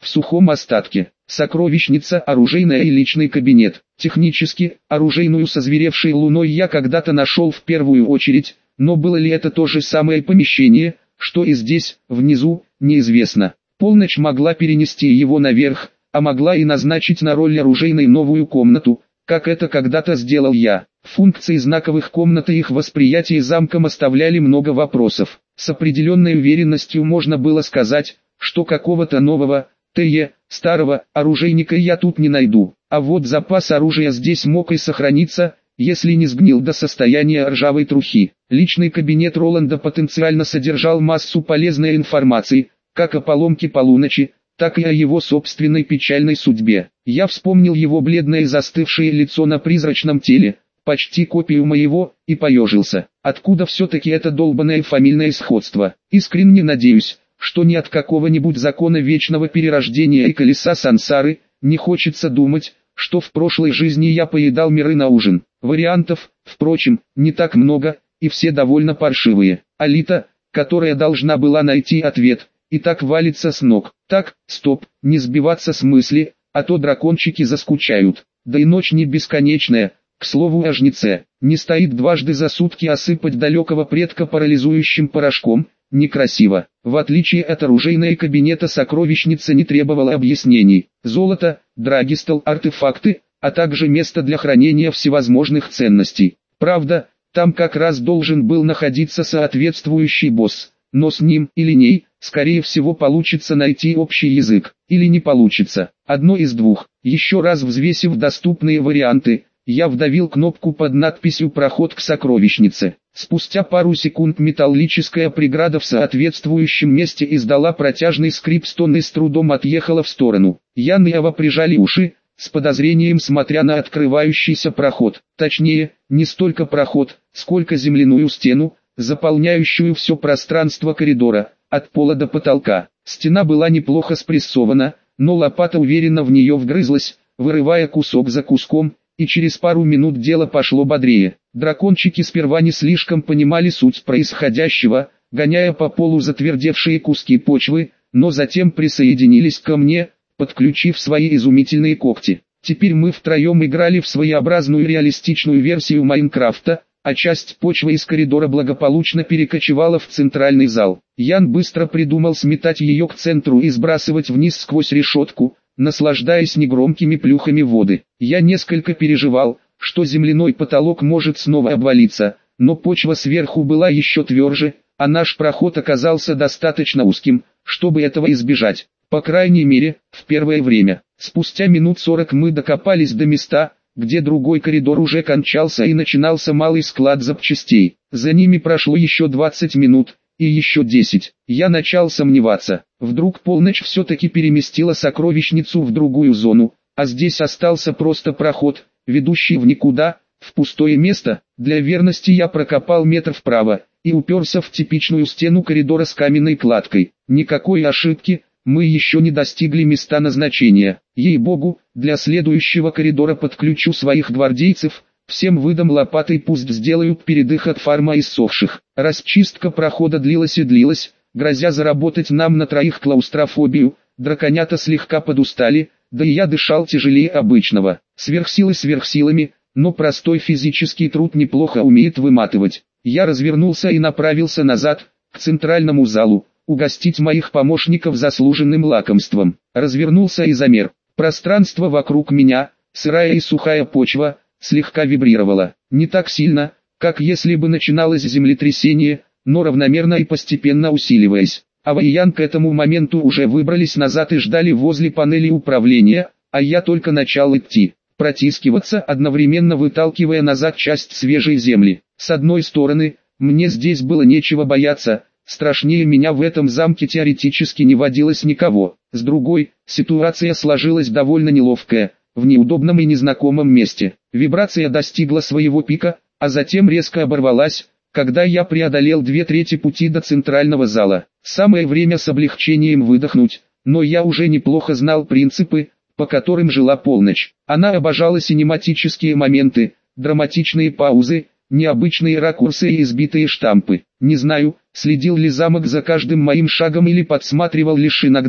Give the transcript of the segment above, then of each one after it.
в сухом остатке. Сокровищница, оружейная и личный кабинет. Технически, оружейную со зверевшей луной я когда-то нашел в первую очередь, но было ли это то же самое помещение, что и здесь, внизу, неизвестно. Полночь могла перенести его наверх, а могла и назначить на роль оружейной новую комнату, как это когда-то сделал я. Функции знаковых комнат и их восприятие замком оставляли много вопросов. С определенной уверенностью можно было сказать, что какого-то нового, старого оружейника я тут не найду. А вот запас оружия здесь мог и сохраниться, если не сгнил до состояния ржавой трухи. Личный кабинет Роланда потенциально содержал массу полезной информации, как о поломке полуночи, так и о его собственной печальной судьбе. Я вспомнил его бледное и застывшее лицо на призрачном теле, почти копию моего, и поежился. Откуда все-таки это долбанное фамильное сходство? Искренне надеюсь, что ни от какого-нибудь закона вечного перерождения и колеса сансары, не хочется думать, что в прошлой жизни я поедал миры на ужин. Вариантов, впрочем, не так много, и все довольно паршивые. Алита, которая должна была найти ответ, и так валится с ног. Так, стоп, не сбиваться с мысли, а то дракончики заскучают. Да и ночь не бесконечная. К слову о жнеце, не стоит дважды за сутки осыпать далекого предка парализующим порошком, некрасиво. В отличие от оружейной кабинета сокровищница не требовала объяснений. Золото, драгистол, артефакты, а также место для хранения всевозможных ценностей. Правда, там как раз должен был находиться соответствующий босс, но с ним или ней, скорее всего получится найти общий язык, или не получится. Одно из двух. Еще раз взвесив доступные варианты, я вдавил кнопку под надписью «Проход к сокровищнице». Спустя пару секунд металлическая преграда в соответствующем месте издала протяжный скрип-стон и с трудом отъехала в сторону. Ян и Ава прижали уши, с подозрением смотря на открывающийся проход. Точнее, не столько проход, сколько земляную стену, заполняющую все пространство коридора, от пола до потолка. Стена была неплохо спрессована, но лопата уверенно в нее вгрызлась, вырывая кусок за куском, и через пару минут дело пошло бодрее. Дракончики сперва не слишком понимали суть происходящего, гоняя по полу затвердевшие куски почвы, но затем присоединились ко мне, подключив свои изумительные когти. Теперь мы втроем играли в своеобразную реалистичную версию Майнкрафта, а часть почвы из коридора благополучно перекочевала в центральный зал. Ян быстро придумал сметать ее к центру и сбрасывать вниз сквозь решетку, наслаждаясь негромкими плюхами воды. Я несколько переживал, что земляной потолок может снова обвалиться, но почва сверху была еще тверже, а наш проход оказался достаточно узким, чтобы этого избежать. По крайней мере, в первое время. Спустя минут 40 мы докопались до места, где другой коридор уже кончался и начинался малый склад запчастей. За ними прошло еще 20 минут, и еще 10. Я начал сомневаться. Вдруг полночь все-таки переместила сокровищницу в другую зону, а здесь остался просто проход, ведущий в никуда, в пустое место. Для верности я прокопал метр вправо, и уперся в типичную стену коридора с каменной кладкой. Никакой ошибки, мы еще не достигли места назначения. Ей-богу, для следующего коридора подключу своих гвардейцев, всем выдам лопатой, пусть сделают передых от фарма иссохших. Расчистка прохода длилась и длилась, грозя заработать нам на троих клаустрофобию. Драконята слегка подустали, да и я дышал тяжелее обычного. Сверхсилы сверхсилами, но простой физический труд неплохо умеет выматывать. Я развернулся и направился назад, к центральному залу, угостить моих помощников заслуженным лакомством. Развернулся и замер. Пространство вокруг меня, сырая и сухая почва, слегка вибрировала. Не так сильно, как если бы начиналось землетрясение, но равномерно и постепенно усиливаясь. Ава и Ян к этому моменту уже выбрались назад и ждали возле панели управления, а я только начал идти. Протискиваться, одновременно выталкивая назад часть свежей земли. С одной стороны, мне здесь было нечего бояться, страшнее меня в этом замке теоретически не водилось никого. С другой, ситуация сложилась довольно неловкая, в неудобном и незнакомом месте. Вибрация достигла своего пика, а затем резко оборвалась, когда я преодолел 2/3 пути до центрального зала. Самое время с облегчением выдохнуть, но я уже неплохо знал принципы, по которым жила полночь. Она обожала синематические моменты, драматичные паузы, необычные ракурсы и избитые штампы. Не знаю, следил ли замок за каждым моим шагом или подсматривал лишь иногда,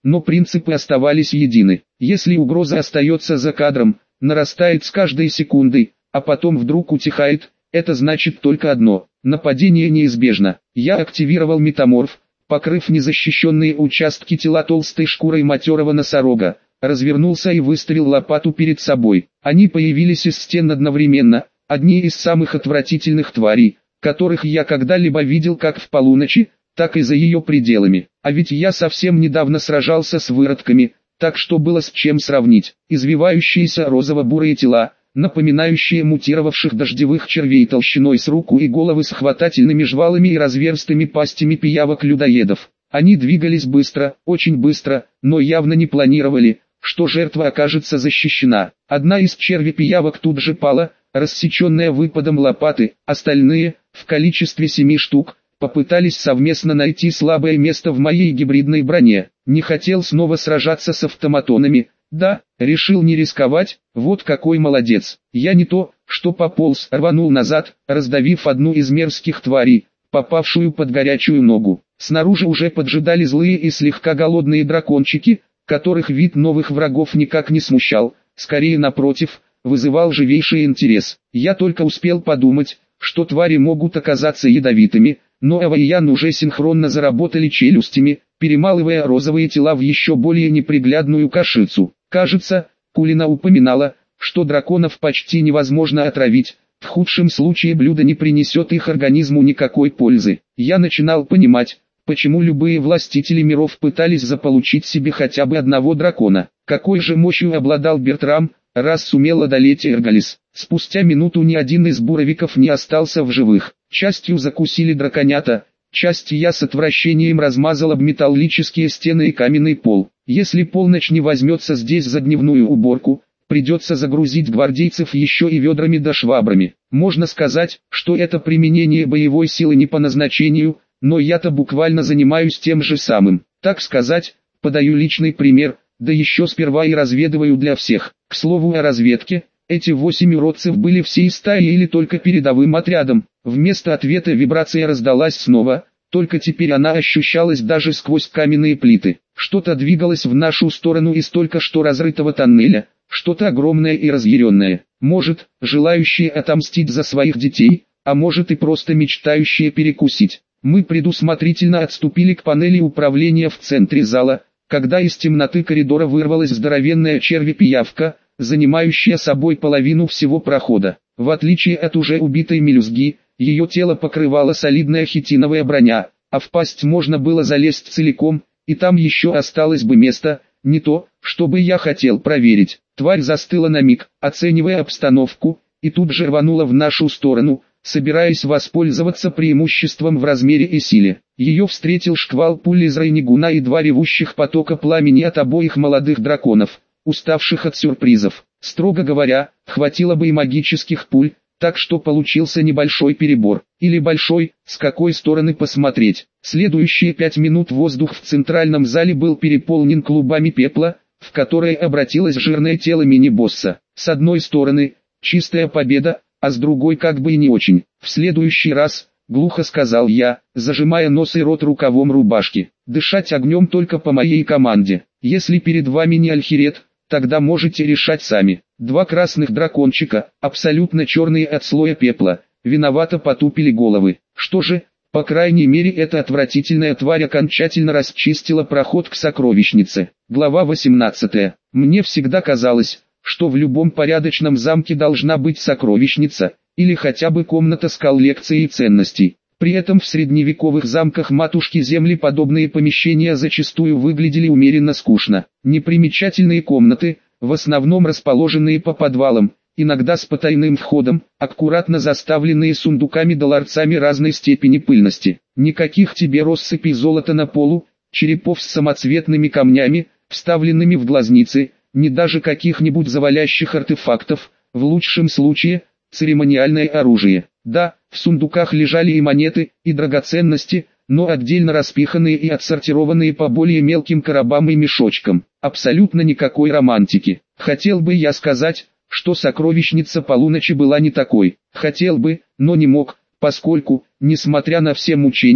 но принципы оставались едины. Если угроза остается за кадром, нарастает с каждой секундой, а потом вдруг утихает, это значит только одно: нападение неизбежно. Я активировал метаморф, покрыв незащищенные участки тела толстой шкурой матерого носорога, развернулся и выставил лопату перед собой. Они появились из стен одновременно, одни из самых отвратительных тварей, которых я когда-либо видел как в полуночи, так и за ее пределами. А ведь я совсем недавно сражался с выродками, так что было с чем сравнить. Извивающиеся розово-бурые тела, напоминающие мутировавших дождевых червей толщиной с руку, и головы с хватательными жвалами и разверстыми пастями пиявок-людоедов. Они двигались быстро, очень быстро, но явно не планировали, что жертва окажется защищена. Одна из черви-пиявок тут же пала, рассеченная выпадом лопаты, остальные, в количестве 7 штук, попытались совместно найти слабое место в моей гибридной броне. Не хотел снова сражаться с автоматонами, да, решил не рисковать, вот какой молодец. Я не то, что пополз, рванул назад, раздавив одну из мерзких тварей, попавшую под горячую ногу. Снаружи уже поджидали злые и слегка голодные дракончики, которых вид новых врагов никак не смущал, скорее напротив, вызывал живейший интерес. Я только успел подумать, что твари могут оказаться ядовитыми, но Ава и Ян уже синхронно заработали челюстями, перемалывая розовые тела в еще более неприглядную кашицу. Кажется, Кулина упоминала, что драконов почти невозможно отравить, в худшем случае блюдо не принесет их организму никакой пользы. Я начинал понимать, почему любые властители миров пытались заполучить себе хотя бы одного дракона. Какой же мощью обладал Бертрам, раз сумел одолеть Эргалис. Спустя минуту ни один из буровиков не остался в живых. Частью закусили драконята, часть я с отвращением размазал об металлические стены и каменный пол. Если полночь не возьмется здесь за дневную уборку, придется загрузить гвардейцев еще и ведрами да швабрами. Можно сказать, что это применение боевой силы не по назначению, но я-то буквально занимаюсь тем же самым. Так сказать, подаю личный пример, да еще сперва и разведываю для всех. К слову о разведке, эти 8 уродцев были всей стаей или только передовым отрядом. Вместо ответа вибрация раздалась снова, только теперь она ощущалась даже сквозь каменные плиты. Что-то двигалось в нашу сторону из только что разрытого тоннеля, что-то огромное и разъяренное. Может, желающие отомстить за своих детей, а может и просто мечтающие перекусить. Мы предусмотрительно отступили к панели управления в центре зала, когда из темноты коридора вырвалась здоровенная черви-пиявка, занимающая собой половину всего прохода. В отличие от уже убитой мелюзги, ее тело покрывала солидная хитиновая броня, а в пасть можно было залезть целиком, и там еще осталось бы место, не то, чтобы я хотел проверить. Тварь застыла на миг, оценивая обстановку, и тут же рванула в нашу сторону, собираясь воспользоваться преимуществом в размере и силе. Ее встретил шквал пуль из Райнигуна и 2 ревущих потока пламени от обоих молодых драконов, уставших от сюрпризов. Строго говоря, хватило бы и магических пуль, так что получился небольшой перебор. Или большой, с какой стороны посмотреть. Следующие 5 минут воздух в центральном зале был переполнен клубами пепла, в которые обратилось жирное тело мини-босса. С одной стороны, чистая победа, а с другой как бы и не очень. В следующий раз, глухо сказал я, зажимая нос и рот рукавом рубашки, дышать огнем только по моей команде. Если перед вами не Альхирет, тогда можете решать сами. 2 красных дракончика, абсолютно черные от слоя пепла, виновато потупили головы. Что же, по крайней мере эта отвратительная тварь окончательно расчистила проход к сокровищнице. Глава 18. Мне всегда казалось, что в любом порядочном замке должна быть сокровищница, или хотя бы комната с коллекцией ценностей. При этом в средневековых замках матушки Земли подобные помещения зачастую выглядели умеренно скучно. Непримечательные комнаты, в основном расположенные по подвалам, иногда с потайным входом, аккуратно заставленные сундуками да ларцами разной степени пыльности. Никаких тебе россыпей золота на полу, черепов с самоцветными камнями, вставленными в глазницы, ни даже каких-нибудь завалящих артефактов, в лучшем случае, церемониальное оружие. Да, в сундуках лежали и монеты, и драгоценности, но отдельно распиханные и отсортированные по более мелким коробам и мешочкам. Абсолютно никакой романтики. Хотел бы я сказать, что сокровищница полуночи была не такой. Хотел бы, но не мог, поскольку, несмотря на все мучения,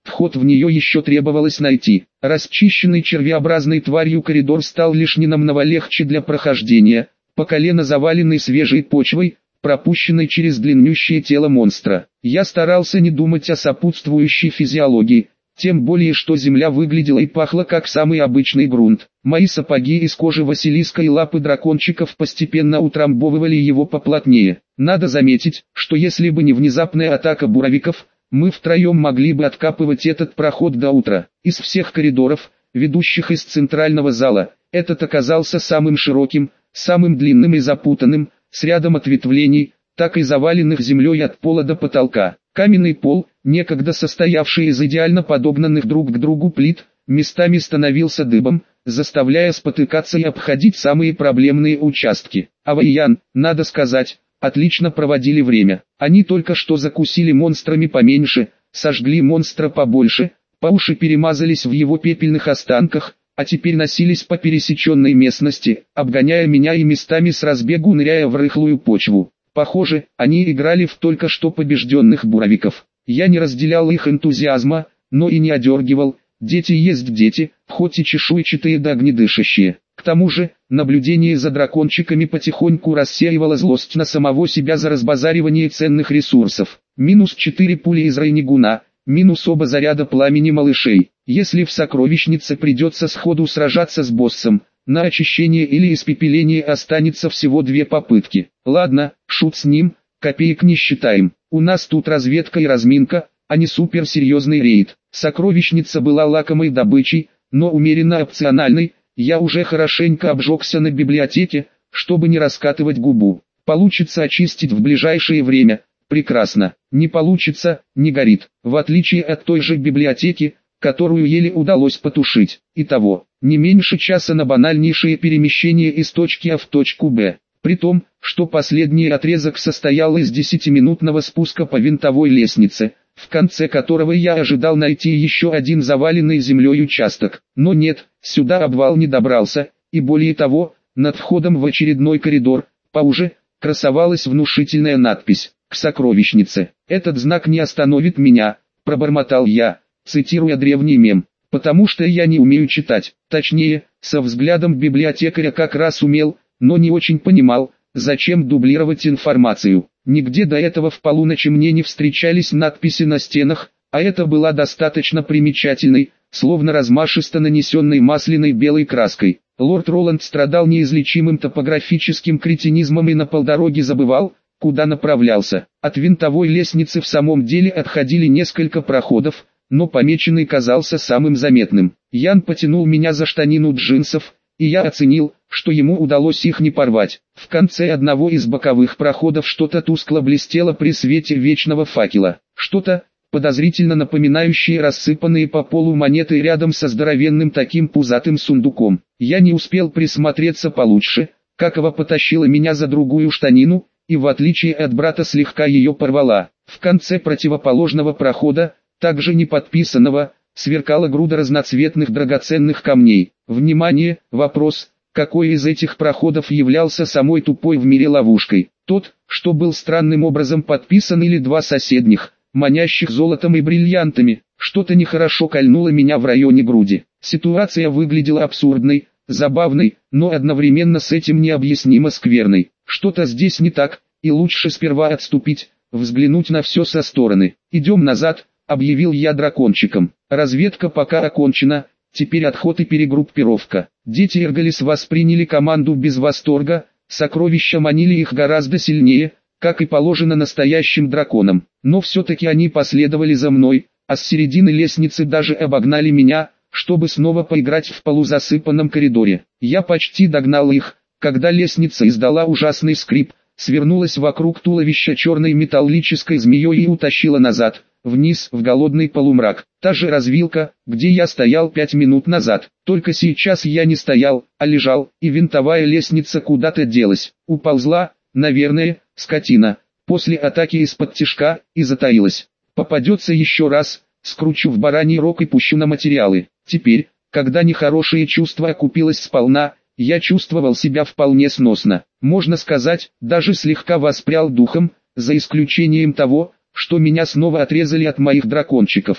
Вход в нее еще требовалось найти. Расчищенный червеобразной тварью коридор стал лишь ненамного легче для прохождения, по колено заваленный свежей почвой, пропущенной через длиннющее тело монстра. Я старался не думать о сопутствующей физиологии, тем более что земля выглядела и пахла как самый обычный грунт. Мои сапоги из кожи Василиска и лапы дракончиков постепенно утрамбовывали его поплотнее. Надо заметить, что если бы не внезапная атака буровиков, мы втроем могли бы откапывать этот проход до утра. Из всех коридоров, ведущих из центрального зала, этот оказался самым широким, самым длинным и запутанным, с рядом ответвлений, так и заваленных землей от пола до потолка. Каменный пол, некогда состоявший из идеально подогнанных друг к другу плит, местами становился дыбом, заставляя спотыкаться и обходить самые проблемные участки. Авайян, надо сказать, отлично проводили время. Они только что закусили монстрами поменьше, сожгли монстра побольше, по уши перемазались в его пепельных останках, а теперь носились по пересеченной местности, обгоняя меня и местами с разбегу ныряя в рыхлую почву. Похоже, они играли в только что побежденных буровиков. Я не разделял их энтузиазма, но и не одергивал. Дети есть дети, хоть и чешуйчатые да огнедышащие. К тому же, наблюдение за дракончиками потихоньку рассеивало злость на самого себя за разбазаривание ценных ресурсов. Минус 4 пули из Райнигуна, минус оба заряда пламени малышей. Если в сокровищнице придется сходу сражаться с боссом, на очищение или испепеление останется всего 2 попытки. Ладно, шут с ним, копеек не считаем. У нас тут разведка и разминка, а не суперсерьезный рейд. Сокровищница была лакомой добычей, но умеренно опциональной. Я уже хорошенько обжегся на библиотеке, чтобы не раскатывать губу. Получится очистить в ближайшее время. Прекрасно. Не получится, не горит. В отличие от той же библиотеки, которую еле удалось потушить. Итого, не меньше часа на банальнейшее перемещение из точки А в точку Б. При том, что последний отрезок состоял из 10-минутного спуска по винтовой лестнице, в конце которого я ожидал найти еще один заваленный землей участок. Но нет, сюда обвал не добрался, и более того, над входом в очередной коридор, поуже, красовалась внушительная надпись «К сокровищнице». «Этот знак не остановит меня», — пробормотал я, цитируя древний мем, «потому что я не умею читать». Точнее, со взглядом библиотекаря как раз умел, но не очень понимал, зачем дублировать информацию. Нигде до этого в полуночи мне не встречались надписи на стенах, а эта была достаточно примечательной, словно размашисто нанесенной масляной белой краской. Лорд Роланд страдал неизлечимым топографическим кретинизмом и на полдороге забывал, куда направлялся. От винтовой лестницы в самом деле отходили несколько проходов, но помеченный казался самым заметным. Ян потянул меня за штанину джинсов, и я оценил, что ему удалось их не порвать. В конце одного из боковых проходов что-то тускло блестело при свете вечного факела. Что-то, подозрительно напоминающее рассыпанные по полу монеты рядом со здоровенным таким пузатым сундуком. Я не успел присмотреться получше, Какова потащила меня за другую штанину, и в отличие от брата слегка ее порвала. В конце противоположного прохода, также не подписанного, сверкала груда разноцветных драгоценных камней. Внимание, вопрос, какой из этих проходов являлся самой тупой в мире ловушкой? Тот, что был странным образом подписан, или два соседних, манящих золотом и бриллиантами? Что-то нехорошо кольнуло меня в районе груди. Ситуация выглядела абсурдной, забавной, но одновременно с этим необъяснимо скверной. Что-то здесь не так, и лучше сперва отступить, взглянуть на все со стороны. «Идем назад», — объявил я дракончикам. «Разведка пока окончена, теперь отход и перегруппировка». Дети Эрголис восприняли команду без восторга, сокровища манили их гораздо сильнее, как и положено настоящим драконам. Но все-таки они последовали за мной, а с середины лестницы даже обогнали меня, чтобы снова поиграть в полузасыпанном коридоре. Я почти догнал их, когда лестница издала ужасный скрип, свернулась вокруг туловища черной металлической змеей и утащила назад, вниз в голодный полумрак. Та же развилка, где я стоял 5 минут назад. Только сейчас я не стоял, а лежал, и винтовая лестница куда-то делась. Уползла, наверное, скотина, после атаки из-под тишка, и затаилась. Попадется еще раз, скручу в бараний рог и пущу на материалы. Теперь, когда нехорошее чувство окупилось сполна, я чувствовал себя вполне сносно. Можно сказать, даже слегка воспрял духом, за исключением того, что меня снова отрезали от моих дракончиков.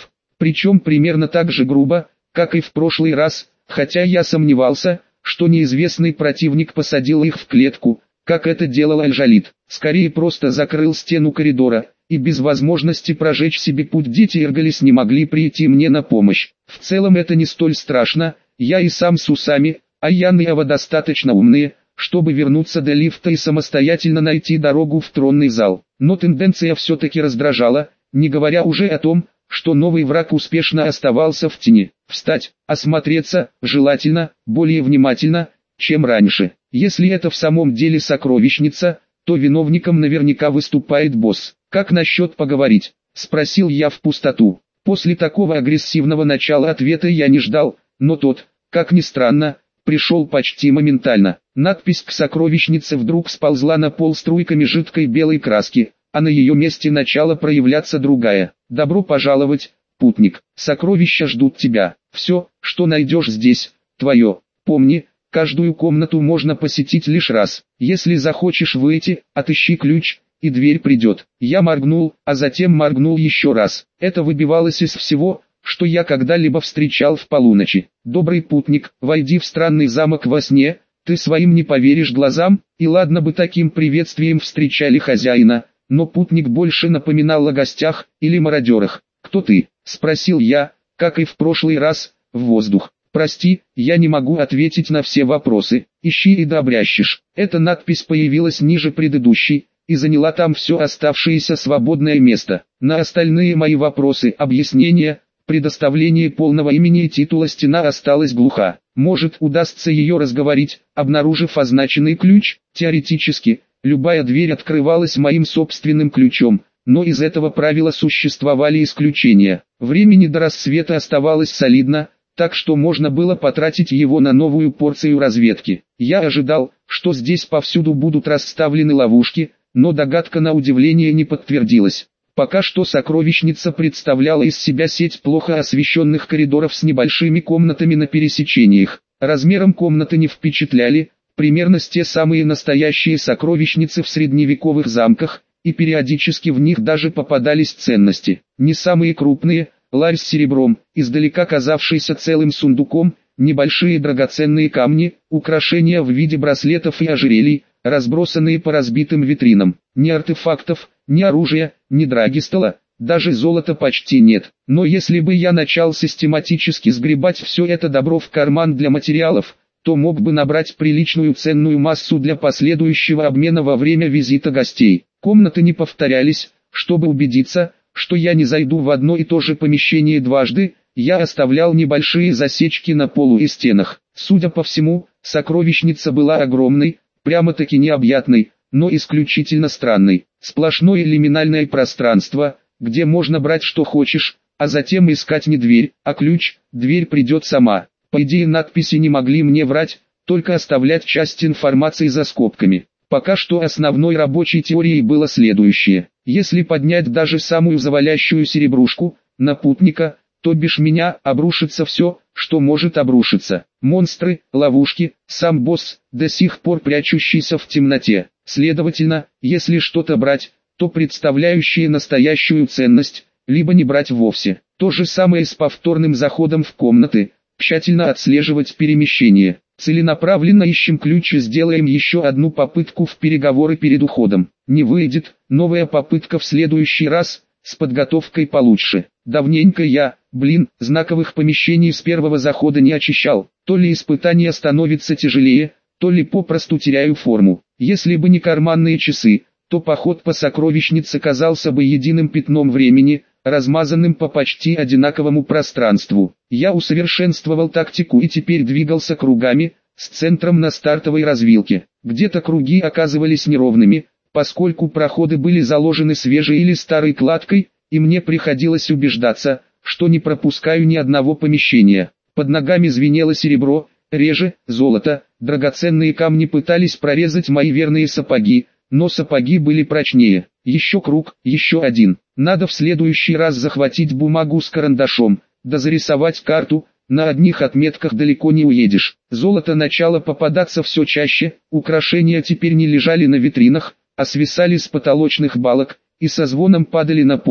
причем примерно так же грубо, как и в прошлый раз, хотя я сомневался, что неизвестный противник посадил их в клетку, как это делал Аль-Жалид. Скорее просто закрыл стену коридора, и без возможности прожечь себе путь дети Иргалис не могли прийти мне на помощь. В целом это не столь страшно, я и сам с усами, а Ян и Ава достаточно умные, чтобы вернуться до лифта и самостоятельно найти дорогу в тронный зал. Но тенденция все-таки раздражала, не говоря уже о том, что новый враг успешно оставался в тени. Встать, осмотреться, желательно, более внимательно, чем раньше. Если это в самом деле сокровищница, то виновником наверняка выступает босс. «Как насчет поговорить?» – спросил я в пустоту. После такого агрессивного начала ответа я не ждал, но тот, как ни странно, пришел почти моментально. Надпись к сокровищнице вдруг сползла на пол струйками жидкой белой краски, а на ее месте начала проявляться другая. «Добро пожаловать, путник, сокровища ждут тебя. Все, что найдешь здесь, твое. Помни, каждую комнату можно посетить лишь раз. Если захочешь выйти, отыщи ключ, и дверь придет». Я моргнул, а затем моргнул еще раз. Это выбивалось из всего, что я когда-либо встречал в полуночи. «Добрый путник, войди в странный замок во сне, ты своим не поверишь глазам». И ладно бы таким приветствием встречали хозяина, но путник больше напоминал о гостях или мародерах. «Кто ты?» – спросил я, как и в прошлый раз, в воздух. «Прости, я не могу ответить на все вопросы. Ищи и дообрящешь». Эта надпись появилась ниже предыдущей и заняла там все оставшееся свободное место. На остальные мои вопросы, объяснения, предоставление полного имени и титула стена осталась глуха. Может, удастся ее разговорить, обнаружив означенный ключ? Теоретически, любая дверь открывалась моим собственным ключом, но из этого правила существовали исключения. Времени до рассвета оставалось солидно, так что можно было потратить его на новую порцию разведки. Я ожидал, что здесь повсюду будут расставлены ловушки, но догадка на удивление не подтвердилась. Пока что сокровищница представляла из себя сеть плохо освещенных коридоров с небольшими комнатами на пересечениях. Размером комнаты не впечатляли, примерно с те самые настоящие сокровищницы в средневековых замках, и периодически в них даже попадались ценности. Не самые крупные, ларь с серебром, издалека казавшийся целым сундуком, небольшие драгоценные камни, украшения в виде браслетов и ожерелий, разбросанные по разбитым витринам. Ни артефактов, ни оружия, ни драгистола, даже золота почти нет. Но если бы я начал систематически сгребать все это добро в карман для материалов, то мог бы набрать приличную ценную массу для последующего обмена во время визита гостей. Комнаты не повторялись, чтобы убедиться, что я не зайду в одно и то же помещение дважды, я оставлял небольшие засечки на полу и стенах. Судя по всему, сокровищница была огромной, прямо-таки необъятной, но исключительно странной. Сплошное лиминальное пространство, где можно брать что хочешь, а затем искать не дверь, а ключ, дверь придет сама. По идее надписи не могли мне врать, только оставлять часть информации за скобками. Пока что основной рабочей теорией было следующее. Если поднять даже самую завалящую серебрушку, на путника, то бишь меня, обрушится все, что может обрушиться. Монстры, ловушки, сам босс, до сих пор прячущийся в темноте. Следовательно, если что-то брать, то представляющие настоящую ценность, либо не брать вовсе. То же самое с повторным заходом в комнаты, тщательно отслеживать перемещение. Целенаправленно ищем ключ и сделаем еще одну попытку в переговоры перед уходом. Не выйдет, новая попытка в следующий раз, с подготовкой получше. Давненько я, знаковых помещений с первого захода не очищал. То ли испытание становится тяжелее, то ли попросту теряю форму. Если бы не карманные часы, то поход по сокровищнице казался бы единым пятном времени, размазанным по почти одинаковому пространству. Я усовершенствовал тактику и теперь двигался кругами, с центром на стартовой развилке. Где-то круги оказывались неровными, поскольку проходы были заложены свежей или старой кладкой, и мне приходилось убеждаться, что не пропускаю ни одного помещения. Под ногами звенело серебро, реже золото, драгоценные камни пытались прорезать мои верные сапоги, но сапоги были прочнее. Еще круг, еще один. Надо в следующий раз захватить бумагу с карандашом, да зарисовать карту, на одних отметках далеко не уедешь. Золото начало попадаться все чаще, украшения теперь не лежали на витринах, а свисали с потолочных балок, и со звоном падали на пол,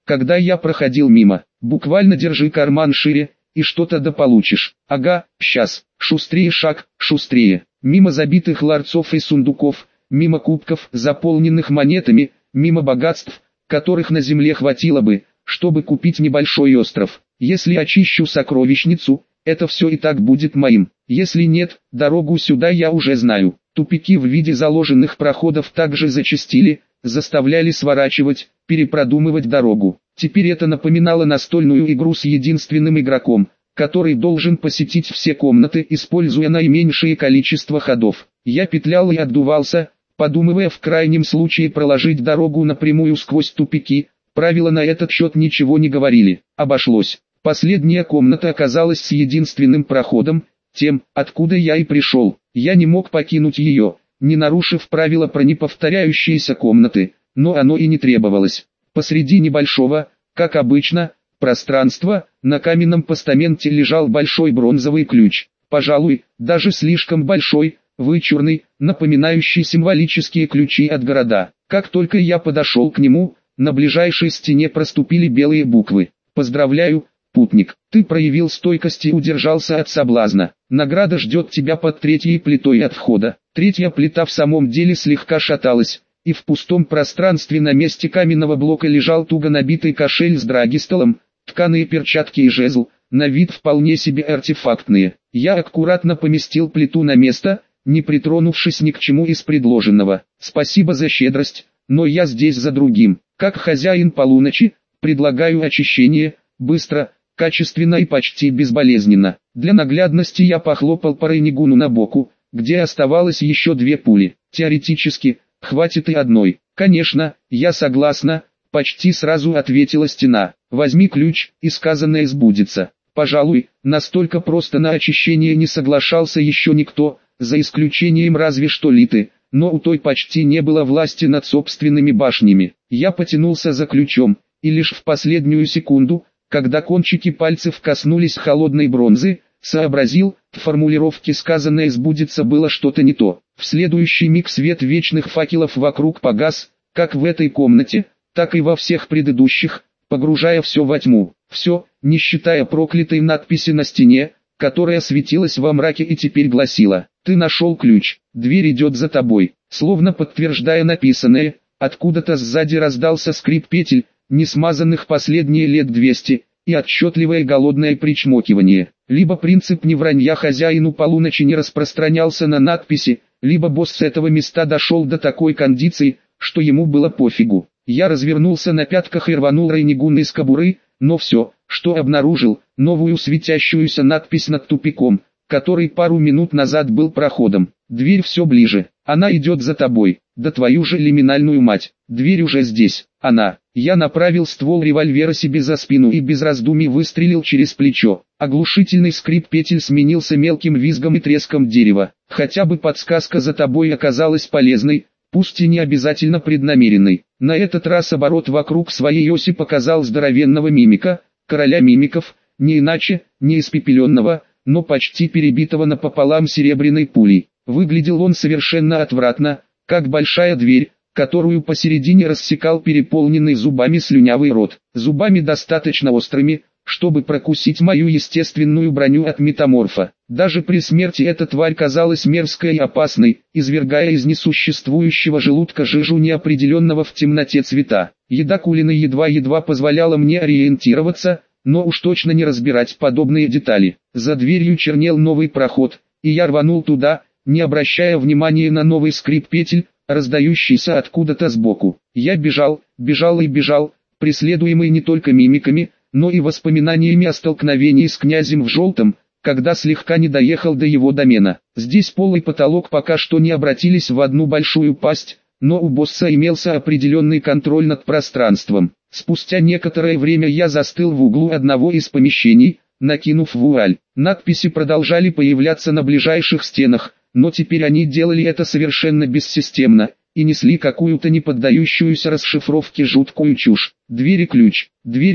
когда я проходил мимо. Буквально держи карман шире, и что-то да получишь. Ага, щас, шустрее шаг, шустрее. Мимо забитых ларцов и сундуков, мимо кубков, заполненных монетами, мимо богатств, которых на земле хватило бы, чтобы купить небольшой остров. Если очищу сокровищницу, это все и так будет моим. Если нет, дорогу сюда я уже знаю. Тупики в виде заложенных проходов также зачастили, заставляли сворачивать, перепродумывать дорогу. Теперь это напоминало настольную игру с единственным игроком, который должен посетить все комнаты, используя наименьшее количество ходов. Я петлял и отдувался, подумывая в крайнем случае проложить дорогу напрямую сквозь тупики. Правила на этот счет ничего не говорили. Обошлось. Последняя комната оказалась с единственным проходом, тем, откуда я и пришел. Я не мог покинуть ее, не нарушив правила про неповторяющиеся комнаты, но оно и не требовалось. Посреди небольшого, как обычно, пространства, на каменном постаменте лежал большой бронзовый ключ. Пожалуй, даже слишком большой, вычурный, напоминающий символические ключи от города. Как только я подошел к нему, на ближайшей стене проступили белые буквы. «Поздравляю, путник, ты проявил стойкость и удержался от соблазна. Награда ждет тебя под третьей плитой от входа». Третья плита в самом деле слегка шаталась, и в пустом пространстве на месте каменного блока лежал туго набитый кошель с драгистолом, тканые перчатки и жезл, на вид вполне себе артефактные. Я аккуратно поместил плиту на место, не притронувшись ни к чему из предложенного. «Спасибо за щедрость, но я здесь за другим. Как хозяин полуночи, предлагаю очищение, быстро, качественно и почти безболезненно». Для наглядности я похлопал по Рейнигуну на боку, где оставалось еще 2 пули. Теоретически, хватит и одной. «Конечно, я согласна», — почти сразу ответила стена. «Возьми ключ, и сказанное сбудется». Пожалуй, настолько просто на очищение не соглашался еще никто, за исключением разве что Литы, но у той почти не было власти над собственными башнями. Я потянулся за ключом, и лишь в последнюю секунду, когда кончики пальцев коснулись холодной бронзы, сообразил, в формулировке сказанное сбудется было что-то не то. В следующий миг свет вечных факелов вокруг погас, как в этой комнате, так и во всех предыдущих, погружая все во тьму. Все, не считая проклятой надписи на стене, которая светилась во мраке и теперь гласила: «Ты нашел ключ, дверь идет за тобой». Словно подтверждая написанное, откуда-то сзади раздался скрип петель, не смазанных последние лет 200, и отчетливое голодное причмокивание. Либо принцип невранья хозяину полуночи не распространялся на надписи, либо босс с этого места дошел до такой кондиции, что ему было пофигу. Я развернулся на пятках и рванул Рейнигун из кобуры, но все, что обнаружил, новую светящуюся надпись над тупиком, который пару минут назад был проходом. «Дверь все ближе, она идет за тобой, да твою же лиминальную мать, дверь уже здесь, она». Я направил ствол револьвера себе за спину и без раздумий выстрелил через плечо. Оглушительный скрип петель сменился мелким визгом и треском дерева. Хотя бы подсказка за тобой оказалась полезной, пусть и не обязательно преднамеренной. На этот раз оборот вокруг своей оси показал здоровенного мимика, короля мимиков, не иначе, не испепеленного, но почти перебитого напополам серебряной пулей. Выглядел он совершенно отвратно, как большая дверь, которую посередине рассекал переполненный зубами слюнявый рот. Зубами достаточно острыми, чтобы прокусить мою естественную броню от метаморфа. Даже при смерти эта тварь казалась мерзкой и опасной, извергая из несуществующего желудка жижу неопределенного в темноте цвета. Еда Кулины едва-едва позволяла мне ориентироваться, но уж точно не разбирать подобные детали. За дверью чернел новый проход, и я рванул туда, не обращая внимания на новый скрип петель, раздающийся откуда-то сбоку. Я бежал, бежал и бежал, преследуемый не только мимиками, но и воспоминаниями о столкновении с князем в желтом, когда слегка не доехал до его домена. Здесь пол и потолок пока что не обратились в одну большую пасть, но у босса имелся определенный контроль над пространством. Спустя некоторое время я застыл в углу одного из помещений, накинув вуаль. Надписи продолжали появляться на ближайших стенах, но теперь они делали это совершенно бессистемно, и несли какую-то неподдающуюся расшифровке жуткую чушь. Двери ключ,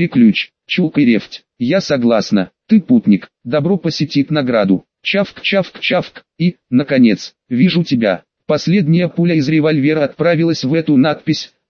чулк и рефть. Я согласна, ты путник, добро посетить награду. Чавк, чавк, чавк, и, наконец, вижу тебя. Последняя пуля из револьвера отправилась в эту надпись,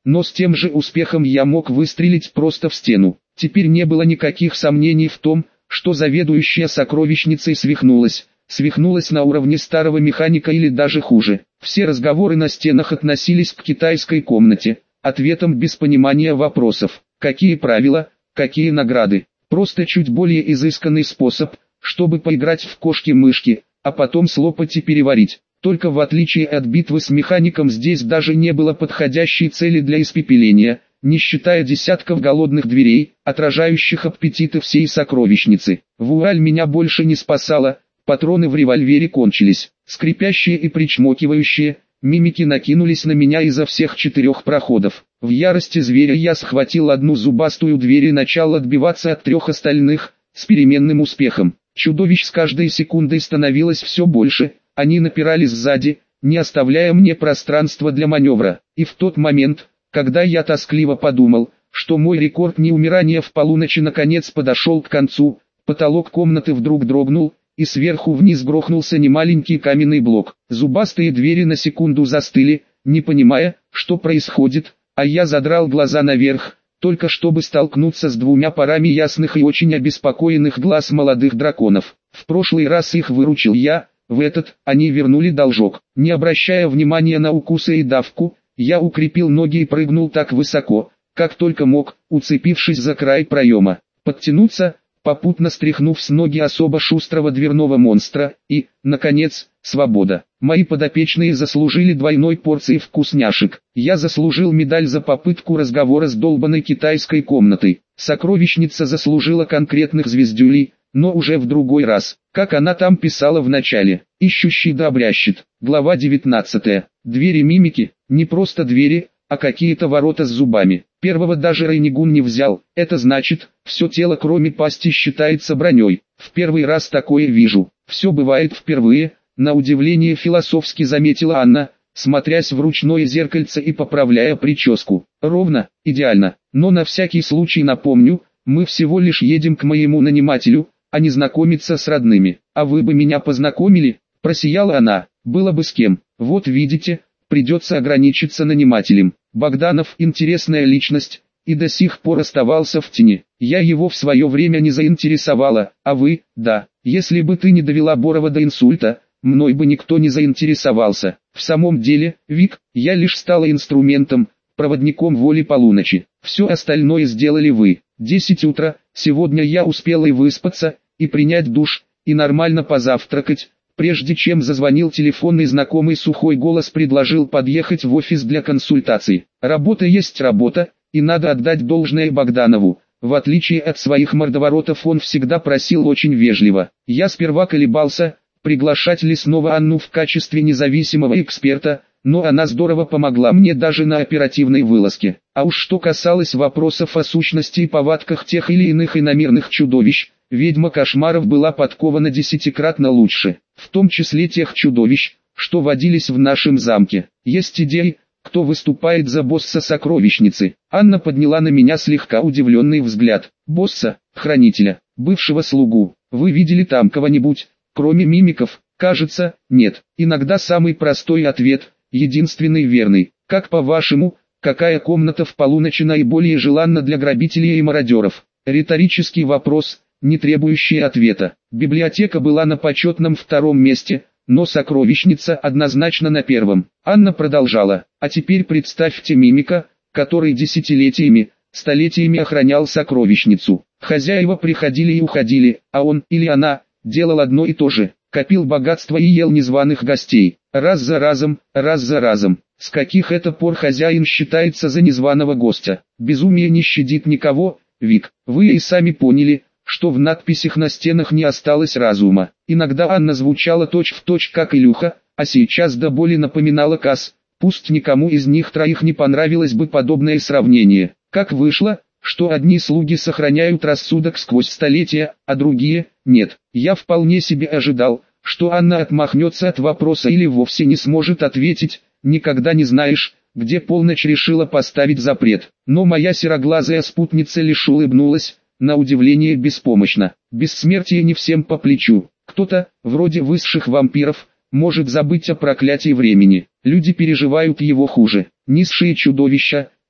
но с тем же успехом я мог выстрелить просто в стену. Теперь не было никаких сомнений в том, что заведующая сокровищницей свихнулась на уровне старого механика или даже хуже. Все разговоры на стенах относились к китайской комнате, ответом без понимания вопросов. Какие правила, какие награды? Просто чуть более изысканный способ, чтобы поиграть в кошки-мышки, а потом слопать и переварить. Только в отличие от битвы с механиком здесь даже не было подходящей цели для испепеления, не считая десятков голодных дверей, отражающих аппетиты всей сокровищницы. Вуаль меня больше не спасала, патроны в револьвере кончились. Скрипящие и причмокивающие, мимики накинулись на меня изо всех 4 проходов. В ярости зверя я схватил одну зубастую дверь и начал отбиваться от 3 остальных, с переменным успехом. Чудовищ с каждой секундой становилось все больше, они напирали сзади, не оставляя мне пространства для маневра. И в тот момент, когда я тоскливо подумал, что мой рекорд неумирания в полуночи наконец подошел к концу, потолок комнаты вдруг дрогнул, и сверху вниз грохнулся немаленький каменный блок. Зубастые двери на секунду застыли, не понимая, что происходит, а я задрал глаза наверх, только чтобы столкнуться с 2 парами ясных и очень обеспокоенных глаз молодых драконов. В прошлый раз их выручил я, в этот они вернули должок. Не обращая внимания на укусы и давку, я укрепил ноги и прыгнул так высоко, как только мог, уцепившись за край проема. Подтянуться, попутно стряхнув с ноги особо шустрого дверного монстра, и, наконец, свобода. Мои подопечные заслужили 2 порции вкусняшек. Я заслужил медаль за попытку разговора с долбанной китайской комнатой. Сокровищница заслужила конкретных звездюлей, но уже в другой раз. Как она там писала в начале, ищущий да обрящет. Глава 19. Двери мимики, не просто двери, а какие-то ворота с зубами. Первого даже Рейнигун не взял, это значит, все тело кроме пасти считается броней. В первый раз такое вижу. Все бывает впервые, на удивление философски заметила Анна, смотрясь в ручное зеркальце и поправляя прическу. Ровно, идеально, но на всякий случай напомню, мы всего лишь едем к моему нанимателю, а не знакомиться с родными. А вы бы меня познакомили? Просияла она. Было бы с кем. Вот видите, придется ограничиться нанимателем. Богданов интересная личность, и до сих пор оставался в тени. Я его в свое время не заинтересовала, а вы, да. Если бы ты не довела Борова до инсульта, мной бы никто не заинтересовался. В самом деле, Вик, я лишь стала инструментом, проводником воли полуночи. Все остальное сделали вы. 10 утра, сегодня я успела и выспаться, и принять душ, и нормально позавтракать. Прежде чем зазвонил телефонный знакомый сухой голос предложил подъехать в офис для консультаций. Работа есть работа, и надо отдать должное Богданову. В отличие от своих мордоворотов он всегда просил очень вежливо. Я сперва колебался, приглашать ли снова Анну в качестве независимого эксперта, но она здорово помогла мне даже на оперативной вылазке. А уж что касалось вопросов о сущности и повадках тех или иных иномирных чудовищ, ведьма кошмаров была подкована 10-кратно лучше, в том числе тех чудовищ, что водились в нашем замке. Есть идеи, кто выступает за босса сокровищницы? Анна подняла на меня слегка удивленный взгляд. Босса, хранителя, бывшего слугу. Вы видели там кого-нибудь, кроме мимиков? Кажется, нет. Иногда самый простой ответ, единственный верный. Как по-вашему, какая комната в полуночи наиболее желанна для грабителей и мародеров? Риторический вопрос, не требующий ответа. Библиотека была на почетном 2-м месте, но сокровищница однозначно на 1-м. Анна продолжала. А теперь представьте мимика, который десятилетиями, столетиями охранял сокровищницу. Хозяева приходили и уходили, а он или она делал одно и то же. Копил богатство и ел незваных гостей. Раз за разом, раз за разом. С каких это пор хозяин считается за незваного гостя? Безумие не щадит никого, Вик. Вы и сами поняли, что в надписях на стенах не осталось разума. Иногда Анна звучала точь-в-точь как Илюха, а сейчас до боли напоминала Кас. Пусть никому из них 3 не понравилось бы подобное сравнение. Как вышло, что одни слуги сохраняют рассудок сквозь столетия, а другие – нет. Я вполне себе ожидал, что Анна отмахнется от вопроса или вовсе не сможет ответить, никогда не знаешь, где полночь решила поставить запрет. Но моя сероглазая спутница лишь улыбнулась, на удивление беспомощно. Бессмертие не всем по плечу. Кто-то, вроде высших вампиров, может забыть о проклятии времени. Люди переживают его хуже. Низшие чудовища,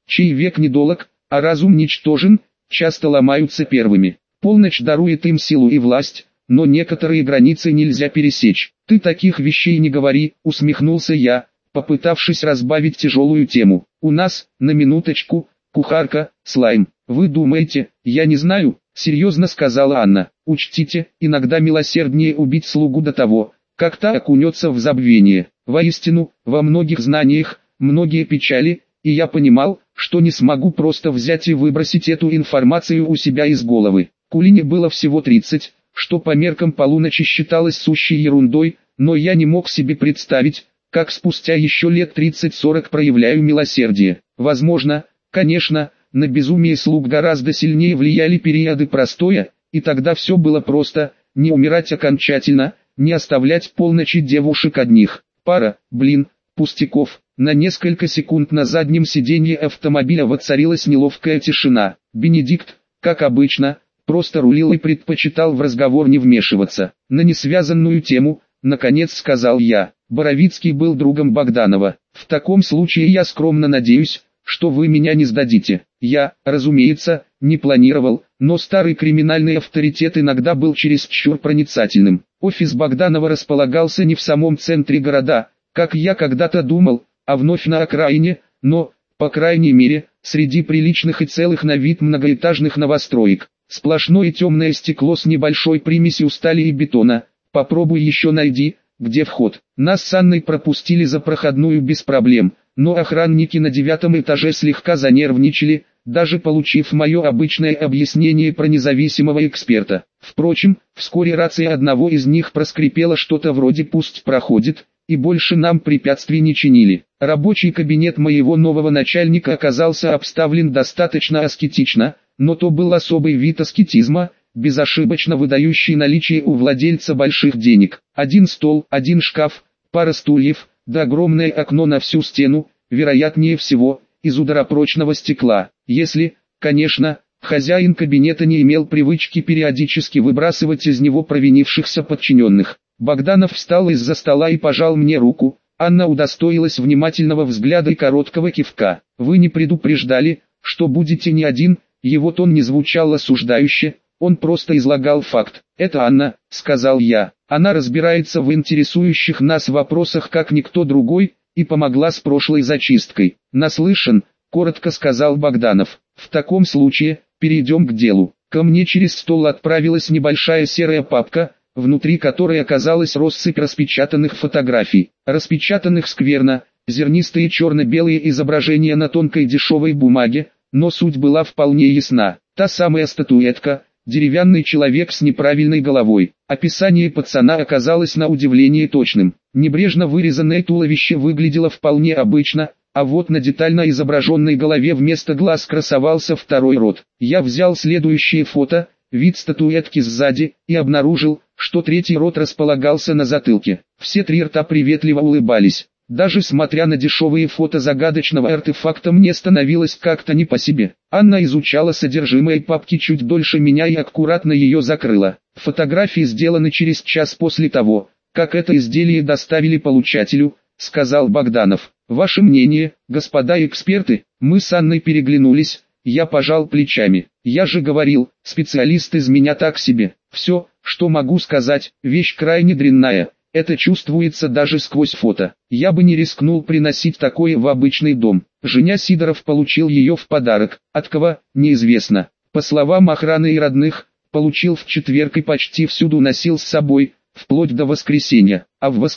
чей век недолог, а разум ничтожен, часто ломаются первыми. Полночь дарует им силу и власть, но некоторые границы нельзя пересечь. Ты таких вещей не говори, усмехнулся я, попытавшись разбавить тяжелую тему. У нас, на минуточку, кухарка, слайм. Вы думаете, я не знаю? Серьезно сказала Анна. Учтите, иногда милосерднее убить слугу до того, как та окунется в забвение. Воистину, во многих знаниях, многие печали, и я понимал, что не смогу просто взять и выбросить эту информацию у себя из головы. Кулине было всего 30, что по меркам полуночи считалось сущей ерундой, но я не мог себе представить, как спустя еще лет 30-40 проявляю милосердие. Возможно, конечно, на безумие слуг гораздо сильнее влияли периоды простоя, и тогда все было просто, не умирать окончательно, не оставлять полночи девушек одних. Пустяков. На несколько секунд на заднем сиденье автомобиля воцарилась неловкая тишина. Бенедикт, как обычно, просто рулил и предпочитал в разговор не вмешиваться. На несвязанную тему, наконец сказал я, Боровицкий был другом Богданова. В таком случае я скромно надеюсь, что вы меня не сдадите. Я, разумеется, не планировал, но старый криминальный авторитет иногда был чересчур проницательным. Офис Богданова располагался не в самом центре города, как я когда-то думал, а вновь на окраине, но, по крайней мере, среди приличных и целых на вид многоэтажных новостроек. Сплошное темное стекло с небольшой примесью стали и бетона. Попробуй еще найди, где вход. Нас с Анной пропустили за проходную без проблем, но охранники на 9-м этаже слегка занервничали, даже получив мое обычное объяснение про независимого эксперта. Впрочем, вскоре рация одного из них проскрипела что-то вроде «пусть проходит», и больше нам препятствий не чинили. Рабочий кабинет моего нового начальника оказался обставлен достаточно аскетично, но то был особый вид аскетизма, безошибочно выдающий наличие у владельца больших денег. Один стол, один шкаф, пара стульев, да огромное окно на всю стену, вероятнее всего, из ударопрочного стекла. Если, конечно, хозяин кабинета не имел привычки периодически выбрасывать из него провинившихся подчиненных. Богданов встал из-за стола и пожал мне руку. Анна удостоилась внимательного взгляда и короткого кивка. «Вы не предупреждали, что будете не один?» Его тон не звучал осуждающе, он просто излагал факт. «Это Анна», — сказал я. «Она разбирается в интересующих нас вопросах как никто другой, и помогла с прошлой зачисткой». «Наслышан», — коротко сказал Богданов. «В таком случае, перейдем к делу». Ко мне через стол отправилась небольшая серая папка, внутри которой оказалась россыпь распечатанных фотографий. Распечатанных скверно, зернистые черно-белые изображения на тонкой дешевой бумаге, но суть была вполне ясна. Та самая статуэтка, деревянный человек с неправильной головой. Описание пацана оказалось на удивление точным. Небрежно вырезанное туловище выглядело вполне обычно, а вот на детально изображенной голове вместо глаз красовался второй рот. Я взял следующее фото, вид статуэтки сзади, и обнаружил, что третий рот располагался на затылке. Все три рта приветливо улыбались. Даже смотря на дешевые фото загадочного артефакта, мне становилось как-то не по себе. Анна изучала содержимое папки чуть дольше меня и аккуратно ее закрыла. Фотографии сделаны через час после того, как это изделие доставили получателю, сказал Богданов. Ваше мнение, господа эксперты? Мы с Анной переглянулись, я пожал плечами. Я же говорил, специалист из меня так себе. Все, что могу сказать, вещь крайне дрянная. Это чувствуется даже сквозь фото. Я бы не рискнул приносить такое в обычный дом. Женя Сидоров получил ее в подарок. От кого, неизвестно. По словам охраны и родных, получил в четверг и почти всюду носил с собой, вплоть до воскресенья. А в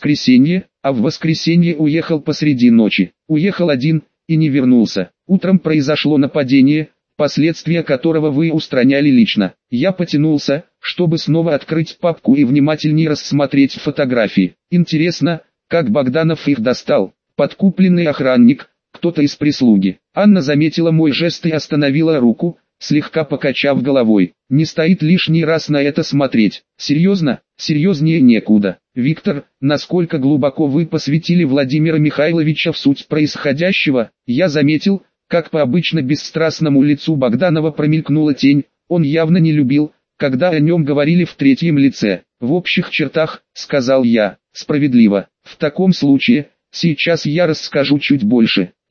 воскресенье уехал посреди ночи. Уехал один, и не вернулся. Утром произошло нападение, последствия которого вы устраняли лично. Я потянулся, чтобы снова открыть папку и внимательнее рассмотреть фотографии. Интересно, как Богданов их достал. Подкупленный охранник, кто-то из прислуги. Анна заметила мой жест и остановила руку, слегка покачав головой. Не стоит лишний раз на это смотреть. Серьезно? Серьезнее некуда. Виктор, насколько глубоко вы посвятили Владимира Михайловича в суть происходящего? Я заметил, как по обычно бесстрастному лицу Богданова промелькнула тень. Он явно не любил, когда о нем говорили в третьем лице. В общих чертах, сказал я, справедливо. В таком случае, сейчас я расскажу чуть больше.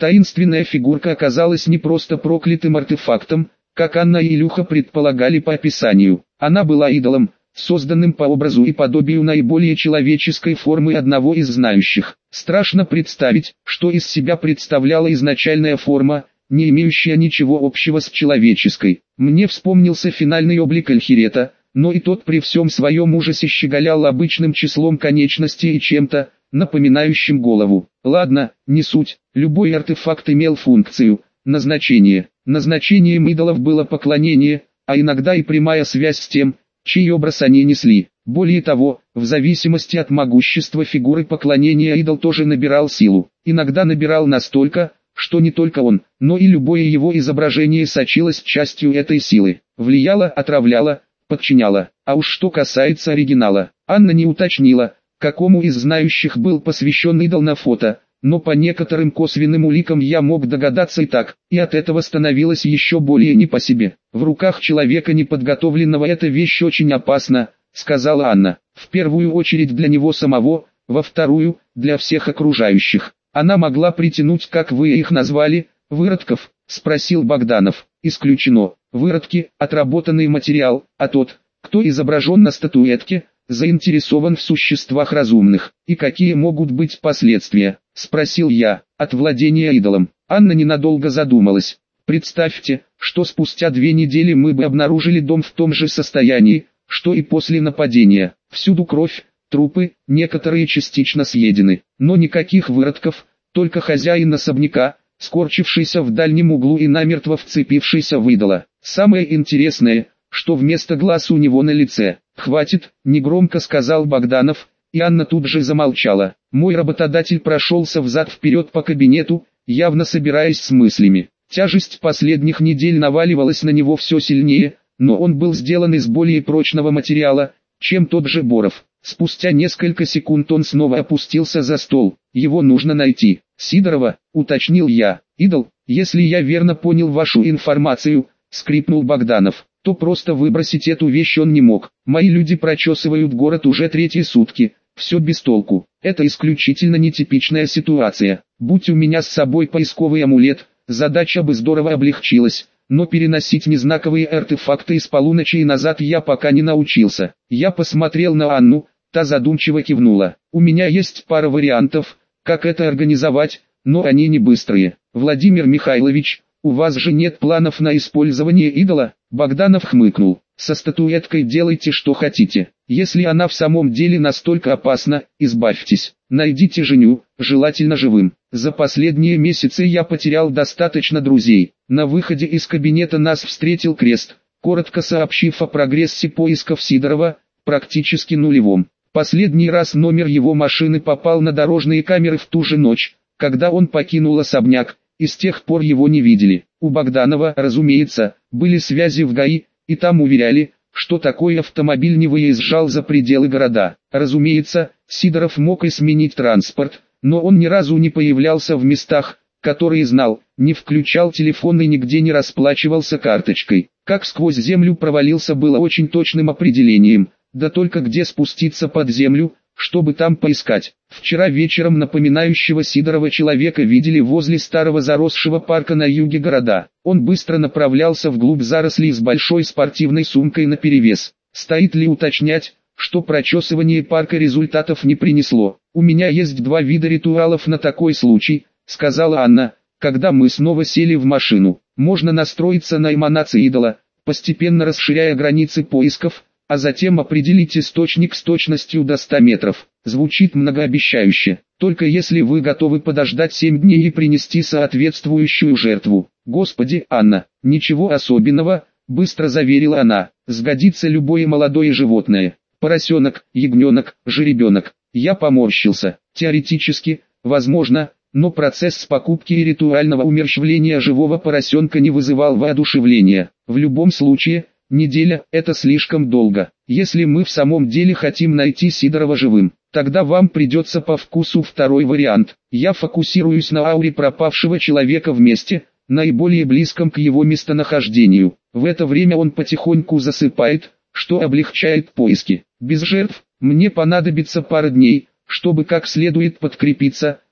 Таинственная фигурка оказалась не просто проклятым артефактом, как Анна и Илюха предполагали по описанию. Она была идолом, созданным по образу и подобию наиболее человеческой формы одного из знающих. Страшно представить, что из себя представляла изначальная форма, не имеющая ничего общего с человеческой. Мне вспомнился финальный облик Альхирета, но и тот при всем своем ужасе щеголял обычным числом конечностей и чем-то, напоминающим голову. Ладно, не суть, любой артефакт имел функцию, назначение. Назначением идолов было поклонение, а иногда и прямая связь с тем, чей образ они несли. Более того, в зависимости от могущества фигуры поклонения идол тоже набирал силу. Иногда набирал настолько, что не только он, но и любое его изображение сочилось частью этой силы. Влияло, отравляло, подчиняло. А уж что касается оригинала, Анна не уточнила, какому из знающих был посвящен идол на фото, но по некоторым косвенным уликам я мог догадаться и так, и от этого становилось еще более не по себе. В руках человека неподготовленного эта вещь очень опасна, сказала Анна. В первую очередь для него самого, во вторую, для всех окружающих. Она могла притянуть, как вы их назвали, выродков, спросил Богданов. Исключено. Выродки – отработанный материал, а тот, кто изображен на статуэтке, заинтересован в существах разумных. И какие могут быть последствия? Спросил я. От владения идолом. Анна ненадолго задумалась. Представьте, что спустя 2 недели мы бы обнаружили дом в том же состоянии, что и после нападения. Всюду кровь, трупы, некоторые частично съедены. Но никаких выродков, только хозяин особняка, скорчившийся в дальнем углу и намертво вцепившийся в идола. Самое интересное, что вместо глаз у него на лице. «Хватит», — негромко сказал Богданов, и Анна тут же замолчала. Мой работодатель прошелся взад-вперед по кабинету, явно собираясь с мыслями. Тяжесть последних недель наваливалась на него все сильнее, но он был сделан из более прочного материала, чем тот же Боров. Спустя несколько секунд он снова опустился за стол. Его нужно найти. «Сидорова», — уточнил я. «Идол, если я верно понял вашу информацию», — скрипнул Богданов, — «то просто выбросить эту вещь он не мог. Мои люди прочесывают город уже 3-е сутки. Все без толку. Это исключительно нетипичная ситуация. Будь у меня с собой поисковый амулет, задача бы здорово облегчилась. Но переносить незнаковые артефакты из полуночи и назад я пока не научился». Я посмотрел на Анну, та задумчиво кивнула. «У меня есть пара вариантов, как это организовать, но они не быстрые. Владимир Михайлович, у вас же нет планов на использование идола?» Богданов хмыкнул. «Со статуэткой делайте что хотите. Если она в самом деле настолько опасна, избавьтесь. Найдите Женю, желательно живым. За последние месяцы я потерял достаточно друзей. На выходе из кабинета нас встретил Крест, коротко сообщив о прогрессе поисков Сидорова, практически нулевом. Последний раз номер его машины попал на дорожные камеры в ту же ночь, когда он покинул особняк, и с тех пор его не видели. У Богданова, разумеется, были связи в ГАИ, и там уверяли, что такой автомобиль не выезжал за пределы города. Разумеется, Сидоров мог и сменить транспорт, но он ни разу не появлялся в местах, которые знал, не включал телефон и нигде не расплачивался карточкой. Как сквозь землю провалился было очень точным определением, да только где спуститься под землю, чтобы там поискать. Вчера вечером напоминающего Сидорова человека видели возле старого заросшего парка на юге города. Он быстро направлялся вглубь зарослей с большой спортивной сумкой наперевес. Стоит ли уточнять, что прочесывание парка результатов не принесло? «У меня есть 2 вида ритуалов на такой случай», — сказала Анна, когда мы снова сели в машину. «Можно настроиться на эманации идола, постепенно расширяя границы поисков, а затем определить источник с точностью до 100 метров. Звучит многообещающе, только если вы готовы подождать 7 дней и принести соответствующую жертву». «Господи, Анна, ничего особенного», — быстро заверила она, — «сгодится любое молодое животное. Поросенок, ягненок, жеребенок». Я поморщился. Теоретически, возможно, но процесс покупки и ритуального умерщвления живого поросенка не вызывал воодушевления. В любом случае, неделя – это слишком долго. Если мы в самом деле хотим найти Сидорова живым, тогда вам придется по вкусу второй вариант. Я фокусируюсь на ауре пропавшего человека в месте, наиболее близком к его местонахождению. В это время он потихоньку засыпает, что облегчает поиски. Без жертв, мне понадобится пара дней, чтобы как следует подкрепиться,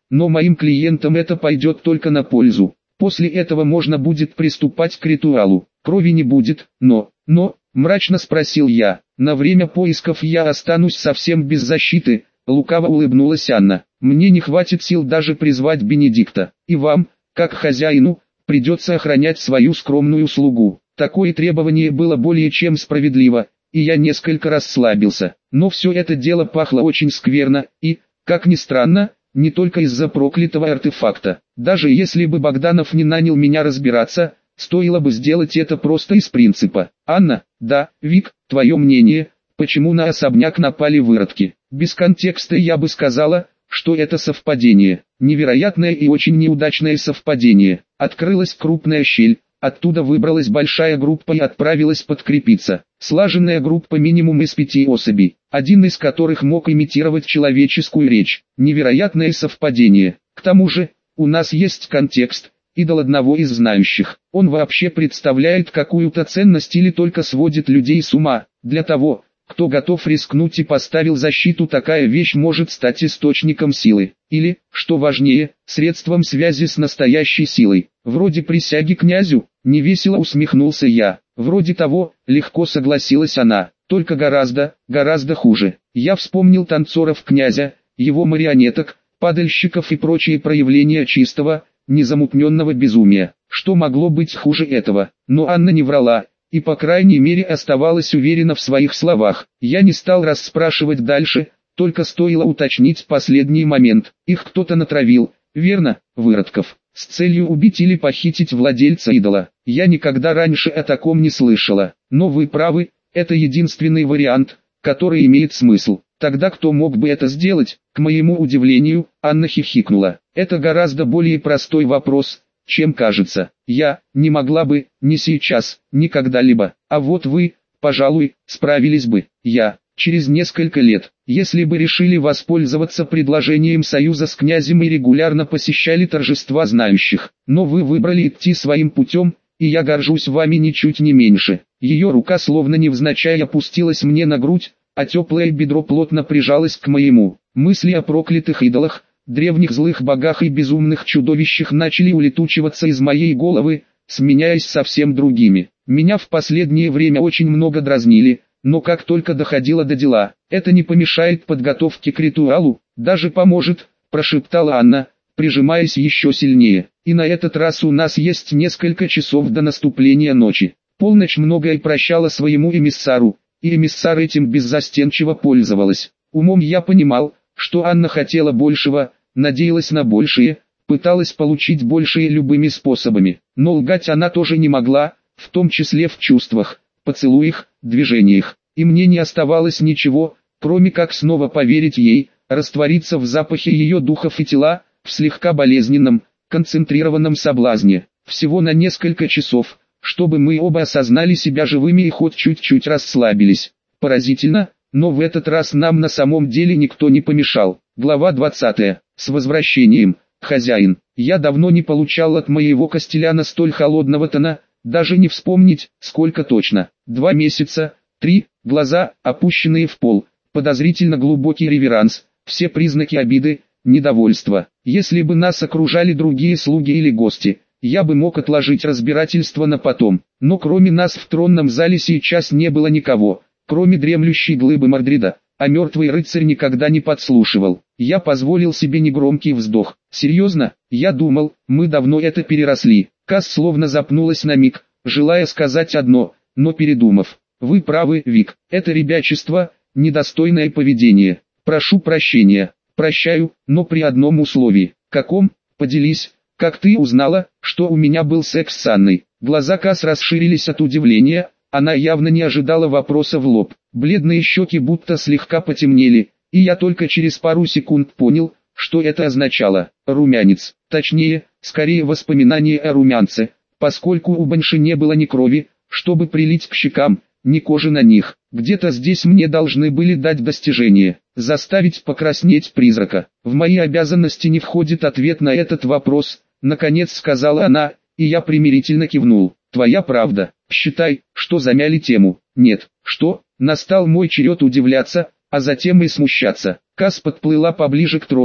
но моим клиентам это пойдет только на пользу. После этого можно будет приступать к ритуалу. Крови не будет, но, мрачно спросил я, на время поисков я останусь совсем без защиты, лукаво улыбнулась Анна. Мне не хватит сил даже призвать Бенедикта, и вам, как хозяину, придется охранять свою скромную слугу. Такое требование было более чем справедливо, и я несколько расслабился. Но все это дело пахло очень скверно, и, как ни странно, не только из-за проклятого артефакта. Даже если бы Богданов не нанял меня разбираться, стоило бы сделать это просто из принципа. Анна, да, Вик, твое мнение, почему на особняк напали выродки? Без контекста я бы сказала, что это совпадение. Невероятное и очень неудачное совпадение. Открылась крупная щель, оттуда выбралась большая группа и отправилась подкрепиться. Слаженная группа минимум из 5 особей, один из которых мог имитировать человеческую речь. Невероятное совпадение. К тому же, у нас есть контекст, идол одного из знающих. Он вообще представляет какую-то ценность или только сводит людей с ума. Для того, кто готов рискнуть и поставил защиту, такая вещь может стать источником силы. Или, что важнее, средством связи с настоящей силой. Вроде присяги князю, невесело усмехнулся я. Вроде того, легко согласилась она, только гораздо хуже. Я вспомнил танцоров князя, его марионеток, падальщиков и прочие проявления чистого, незамутненного безумия. Что могло быть хуже этого? Но Анна не врала, и по крайней мере оставалась уверена в своих словах. Я не стал расспрашивать дальше, только стоило уточнить последний момент. Их кто-то натравил, верно, выродков, с целью убить или похитить владельца идола. Я никогда раньше о таком не слышала. Но вы правы, это единственный вариант, который имеет смысл. Тогда кто мог бы это сделать? К моему удивлению, Анна хихикнула. Это гораздо более простой вопрос, чем кажется. Я не могла бы, не сейчас, ни когда-либо. А вот вы, пожалуй, справились бы. Я, через несколько лет, если бы решили воспользоваться предложением союза с князем и регулярно посещали торжества знающих. Но вы выбрали идти своим путем, и я горжусь вами ничуть не меньше. Ее рука словно невзначай опустилась мне на грудь, а теплое бедро плотно прижалось к моему. Мысли о проклятых идолах, древних злых богах и безумных чудовищах начали улетучиваться из моей головы, сменяясь совсем другими. Меня в последнее время очень много дразнили, но как только доходило до дела, это не помешает подготовке к ритуалу, даже поможет, прошептала Анна, прижимаясь еще сильнее. И на этот раз у нас есть несколько часов до наступления ночи. Полночь многое прощала своему эмиссару, и эмиссар этим беззастенчиво пользовалась. Умом я понимал, что Анна хотела большего, надеялась на большее, пыталась получить большее любыми способами. Но лгать она тоже не могла, в том числе в чувствах, поцелуях, движениях. И мне не оставалось ничего, кроме как снова поверить ей, раствориться в запахе ее духов и тела, в слегка болезненном, концентрированном соблазне. Всего на несколько часов, чтобы мы оба осознали себя живыми и хоть чуть-чуть расслабились. Поразительно, но в этот раз нам на самом деле никто не помешал. Глава 20. С возвращением, хозяин. Я давно не получал от моего Костеляна столь холодного тона, даже не вспомнить, сколько точно. 2 месяца, 3, глаза, опущенные в пол, подозрительно глубокий реверанс, все признаки обиды, недовольства. Если бы нас окружали другие слуги или гости, я бы мог отложить разбирательство на потом. Но кроме нас в тронном зале сейчас не было никого, кроме дремлющей глыбы Мордрида, а мертвый рыцарь никогда не подслушивал. Я позволил себе негромкий вздох. Серьезно, я думал, мы давно это переросли. Касс словно запнулась на миг, желая сказать одно, но передумав. Вы правы, Вик, это ребячество, недостойное поведение. Прошу прощения. Прощаю, но при одном условии. Каком? Поделись. Как ты узнала, что у меня был секс с Анной? Глаза Касс расширились от удивления, она явно не ожидала вопроса в лоб. Бледные щеки будто слегка потемнели, и я только через пару секунд понял, что это означало. Румянец, точнее, скорее воспоминание о румянце, поскольку у Банши не было ни крови, чтобы прилить к щекам, ни кожи на них. Где-то здесь мне должны были дать достижение, заставить покраснеть призрака. В мои обязанности не входит ответ на этот вопрос, наконец сказала она, и я примирительно кивнул. Твоя правда, считай, что замяли тему. Нет, что? Настал мой черед удивляться, а затем и смущаться. Касс подплыла поближе к трону,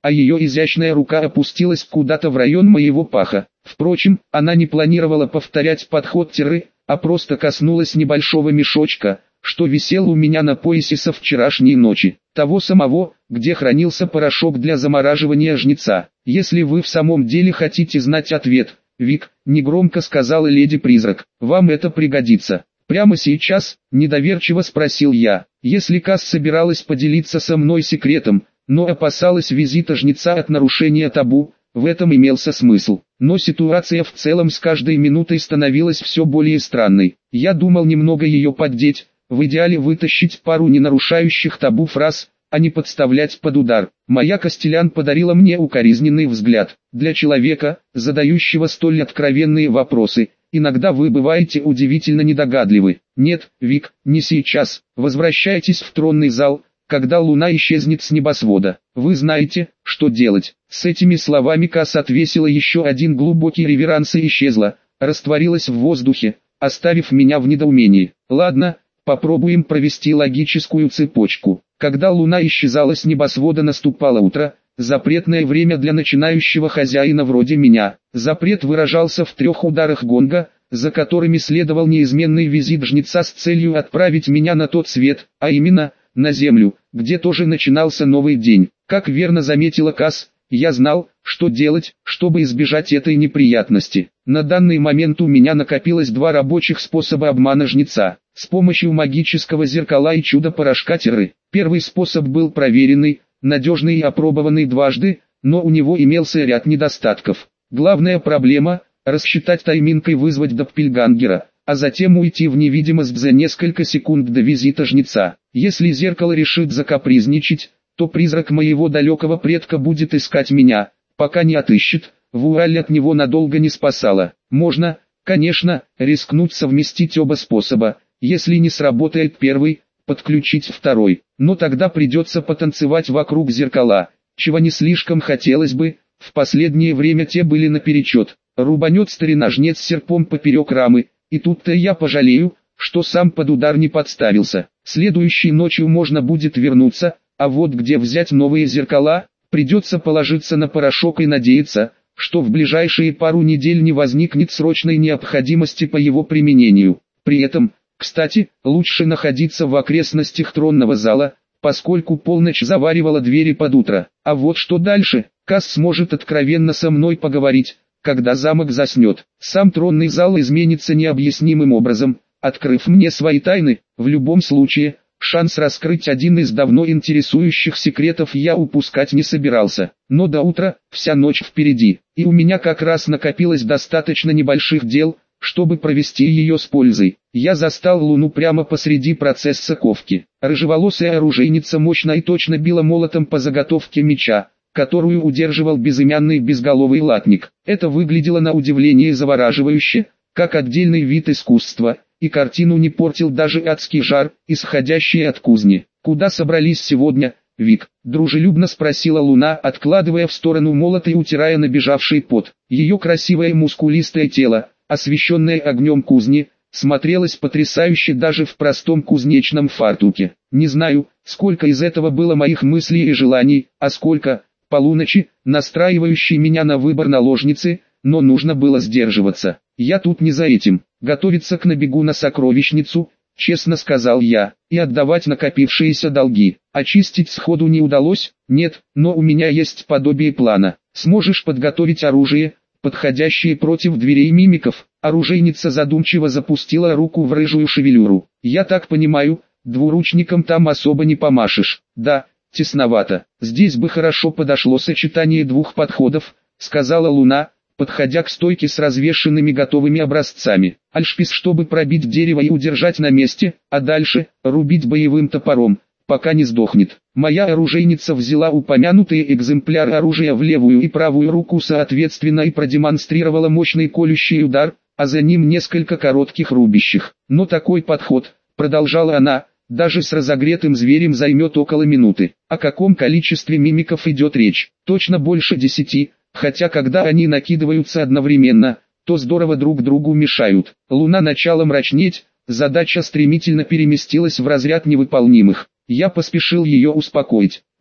а ее изящная рука опустилась куда-то в район моего паха. Впрочем, она не планировала повторять подход тиры, а просто коснулась небольшого мешочка, что висел у меня на поясе со вчерашней ночи, того самого, где хранился порошок для замораживания жнеца. «Если вы в самом деле хотите знать ответ, Вик», — негромко сказала леди-призрак, — «вам это пригодится». «Прямо сейчас?» — недоверчиво спросил я. Если Касс собиралась поделиться со мной секретом, но опасалась визита жнеца от нарушения табу, в этом имелся смысл. Но ситуация в целом с каждой минутой становилась все более странной. Я думал немного ее поддеть, в идеале вытащить пару не нарушающих табу фраз, а не подставлять под удар. Моя Костелян подарила мне укоризненный взгляд. Для человека, задающего столь откровенные вопросы, иногда вы бываете удивительно недогадливы. Нет, Вик, не сейчас. Возвращайтесь в тронный зал, когда луна исчезнет с небосвода. Вы знаете, что делать. С этими словами Касс отвесила еще один глубокий реверанс и исчезла, растворилась в воздухе, оставив меня в недоумении. Ладно, попробуем провести логическую цепочку. Когда луна исчезала с небосвода, наступало утро, запретное время для начинающего хозяина вроде меня. Запрет выражался в 3 ударах гонга, за которыми следовал неизменный визит жнеца с целью отправить меня на тот свет, а именно, на землю, где тоже начинался новый день. Как верно заметила Касс, я знал, что делать, чтобы избежать этой неприятности. На данный момент у меня накопилось 2 рабочих способа обмана жнеца. С помощью магического зеркала и чудо-порошка тиры. Первый способ был проверенный, надежный и опробованный дважды, но у него имелся ряд недостатков. Главная проблема – рассчитать тайминг и вызвать доппельгангера, а затем уйти в невидимость за несколько секунд до визита жнеца. Если зеркало решит закапризничать, то призрак моего далекого предка будет искать меня, пока не отыщет, вуаль от него надолго не спасала. Можно, конечно, рискнуть совместить оба способа, если не сработает первый, подключить второй, но тогда придется потанцевать вокруг зеркала, чего не слишком хотелось бы, в последнее время те были наперечет. Рубанет старина-жнец серпом поперек рамы, и тут-то я пожалею, что сам под удар не подставился. Следующей ночью можно будет вернуться, а вот где взять новые зеркала, придется положиться на порошок и надеяться, что в ближайшие пару недель не возникнет срочной необходимости по его применению. При этом, кстати, лучше находиться в окрестностях тронного зала, поскольку полночь заваривала двери под утро. А вот что дальше, Касс сможет откровенно со мной поговорить, когда замок заснет. Сам тронный зал изменится необъяснимым образом, открыв мне свои тайны. В любом случае, шанс раскрыть один из давно интересующих секретов я упускать не собирался. Но до утра, вся ночь впереди, и у меня как раз накопилось достаточно небольших дел, чтобы провести ее с пользой. Я застал луну прямо посреди процесса ковки. Рыжеволосая оружейница мощно и точно била молотом по заготовке меча, которую удерживал безымянный безголовый латник. Это выглядело на удивление завораживающе, как отдельный вид искусства, и картину не портил даже адский жар, исходящий от кузни. «Куда собрались сегодня, Вик?» – дружелюбно спросила луна, откладывая в сторону молот и утирая набежавший пот. Ее красивое мускулистое тело, освещенное огнем кузни, смотрелось потрясающе даже в простом кузнечном фартуке. Не знаю, сколько из этого было моих мыслей и желаний, а сколько – полуночи, настраивающей меня на выбор наложницы, но нужно было сдерживаться. Я тут не за этим. Готовиться к набегу на сокровищницу, честно сказал я, и отдавать накопившиеся долги. Очистить сходу не удалось, нет, но у меня есть подобие плана. Сможешь подготовить оружие, подходящее против дверей мимиков? Оружейница задумчиво запустила руку в рыжую шевелюру. Я так понимаю, двуручником там особо не помашешь. Да, тесновато. Здесь бы хорошо подошло сочетание 2 подходов, сказала луна, подходя к стойке с развешенными готовыми образцами. Альшпис, чтобы пробить дерево и удержать на месте, а дальше рубить боевым топором, пока не сдохнет. Моя оружейница взяла упомянутые экземпляры оружия в левую и правую руку соответственно и продемонстрировала мощный колющий удар, а за ним несколько коротких рубящих. Но такой подход, продолжала она, даже с разогретым зверем займет около минуты. О каком количестве мимиков идет речь? Точно больше 10, хотя когда они накидываются одновременно, то здорово друг другу мешают. Луна начала мрачнеть, задача стремительно переместилась в разряд невыполнимых. Я поспешил ее успокоить.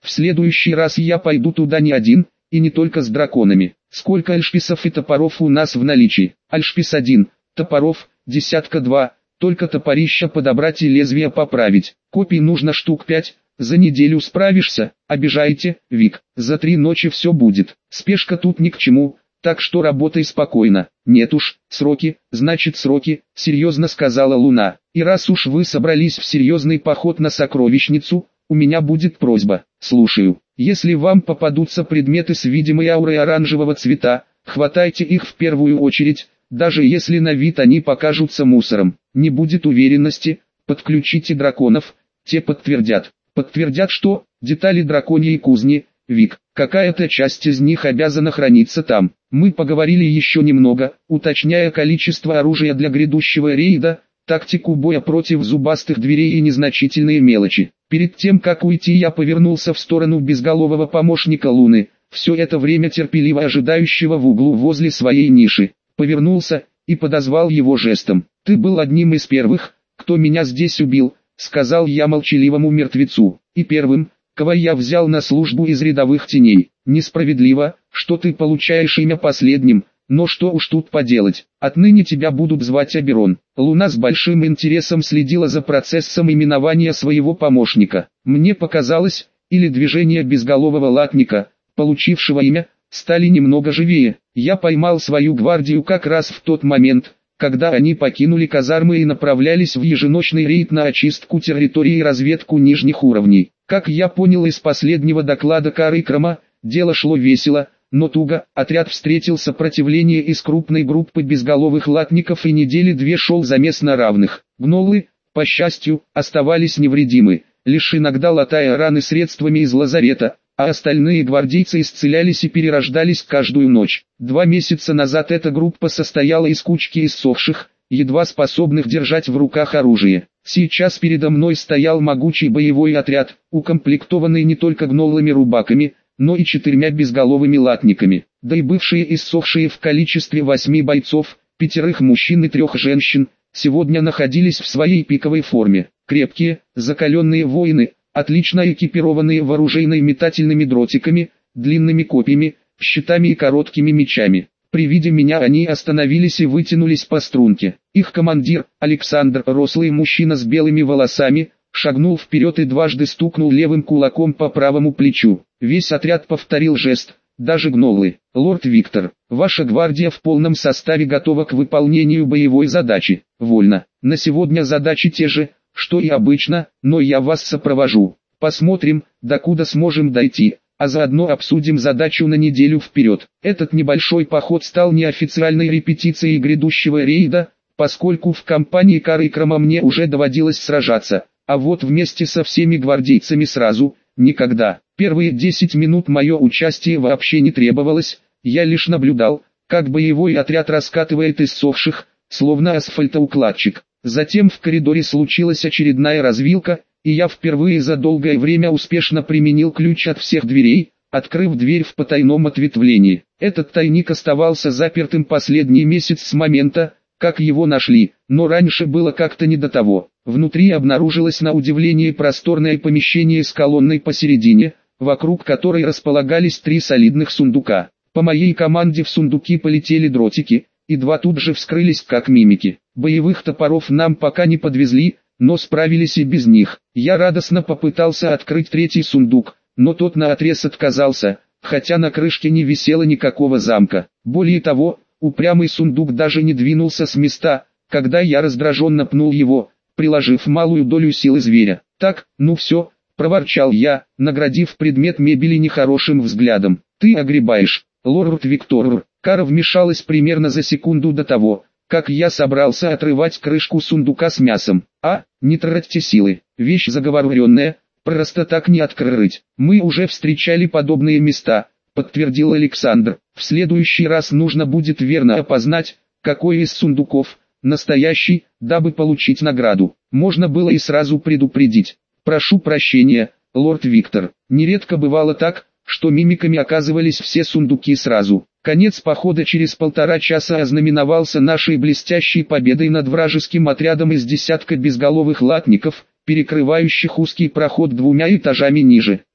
В следующий раз я пойду туда не один, и не только с драконами. Сколько альшписов и топоров у нас в наличии? Альшпис 1, топоров, десятка 2, только топорища подобрать и лезвие поправить. Копий нужно штук 5, за неделю справишься, обижаете, Вик, за 3 ночи все будет. Спешка тут ни к чему, так что работай спокойно. Нет уж, сроки, значит сроки, серьезно сказала Луна. И раз уж вы собрались в серьезный поход на сокровищницу, у меня будет просьба. Слушаю. Если вам попадутся предметы с видимой аурой оранжевого цвета, хватайте их в первую очередь, даже если на вид они покажутся мусором. Не будет уверенности, подключите драконов, те подтвердят. Подтвердят что? Детали драконьей кузни, Вик, какая-то часть из них обязана храниться там. Мы поговорили еще немного, уточняя количество оружия для грядущего рейда, тактику боя против зубастых дверей и незначительные мелочи. Перед тем как уйти я повернулся в сторону безголового помощника Луны, все это время терпеливо ожидающего в углу возле своей ниши. Повернулся и подозвал его жестом. «Ты был одним из первых, кто меня здесь убил», — сказал я молчаливому мертвецу. «И первым, кого я взял на службу из рядовых теней. Несправедливо, что ты получаешь имя последним, но что уж тут поделать, отныне тебя будут звать Аберон». Луна с большим интересом следила за процессом именования своего помощника. Мне показалось, или движения безголового латника, получившего имя, стали немного живее. Я поймал свою гвардию как раз в тот момент, когда они покинули казармы и направлялись в еженочный рейд на очистку территории и разведку нижних уровней. Как я понял из последнего доклада Карыкрама, дело шло весело, но туго. Отряд встретил сопротивление из крупной группы безголовых латников и недели 2 шел замес на равных. Гнолы, по счастью, оставались невредимы, лишь иногда латая раны средствами из лазарета, а остальные гвардейцы исцелялись и перерождались каждую ночь. 2 месяца назад эта группа состояла из кучки иссохших, едва способных держать в руках оружие. Сейчас передо мной стоял могучий боевой отряд, укомплектованный не только гнолами-рубаками, но и 4 безголовыми латниками, да и бывшие иссохшие в количестве 8 бойцов, 5 мужчин и 3 женщин, сегодня находились в своей пиковой форме. Крепкие, закаленные воины, отлично экипированные вооруженными метательными дротиками, длинными копьями, щитами и короткими мечами. При виде меня они остановились и вытянулись по струнке. Их командир, Александр, рослый мужчина с белыми волосами, шагнул вперед и дважды стукнул левым кулаком по правому плечу. Весь отряд повторил жест, даже гнолы. «Лорд Виктор, ваша гвардия в полном составе готова к выполнению боевой задачи». «Вольно. На сегодня задачи те же, что и обычно, но я вас сопровожу. Посмотрим, докуда сможем дойти, а заодно обсудим задачу на неделю вперед». Этот небольшой поход стал неофициальной репетицией грядущего рейда, поскольку в компании Карыкрама мне уже доводилось сражаться, а вот вместе со всеми гвардейцами сразу – никогда. Первые 10 минут мое участие вообще не требовалось, я лишь наблюдал, как боевой отряд раскатывает иссохших, словно асфальтоукладчик. Затем в коридоре случилась очередная развилка, и я впервые за долгое время успешно применил ключ от всех дверей, открыв дверь в потайном ответвлении. Этот тайник оставался запертым последний месяц с момента, как его нашли, но раньше было как-то не до того. Внутри обнаружилось на удивление просторное помещение с колонной посередине, вокруг которой располагались 3 солидных сундука. По моей команде в сундуки полетели дротики, и 2 тут же вскрылись как мимики. Боевых топоров нам пока не подвезли, но справились и без них. Я радостно попытался открыть 3-й сундук, но тот наотрез отказался, хотя на крышке не висело никакого замка. Более того, упрямый сундук даже не двинулся с места, когда я раздраженно пнул его, приложив малую долю силы зверя. «Так, ну все», — проворчал я, наградив предмет мебели нехорошим взглядом. «Ты огребаешь, лорд Виктор». Кара вмешалась примерно за секунду до того, как я собрался отрывать крышку сундука с мясом. Не тратьте силы, вещь заговоренная, просто так не открыть. Мы уже встречали подобные места, подтвердил Александр. В следующий раз нужно будет верно опознать, какой из сундуков настоящий, дабы получить награду. Можно было и сразу предупредить. Прошу прощения, лорд Виктор. Нередко бывало так, что мимиками оказывались все сундуки сразу. Конец похода через 1,5 часа ознаменовался нашей блестящей победой над вражеским отрядом из десятка безголовых латников, перекрывающих узкий проход 2 этажами ниже.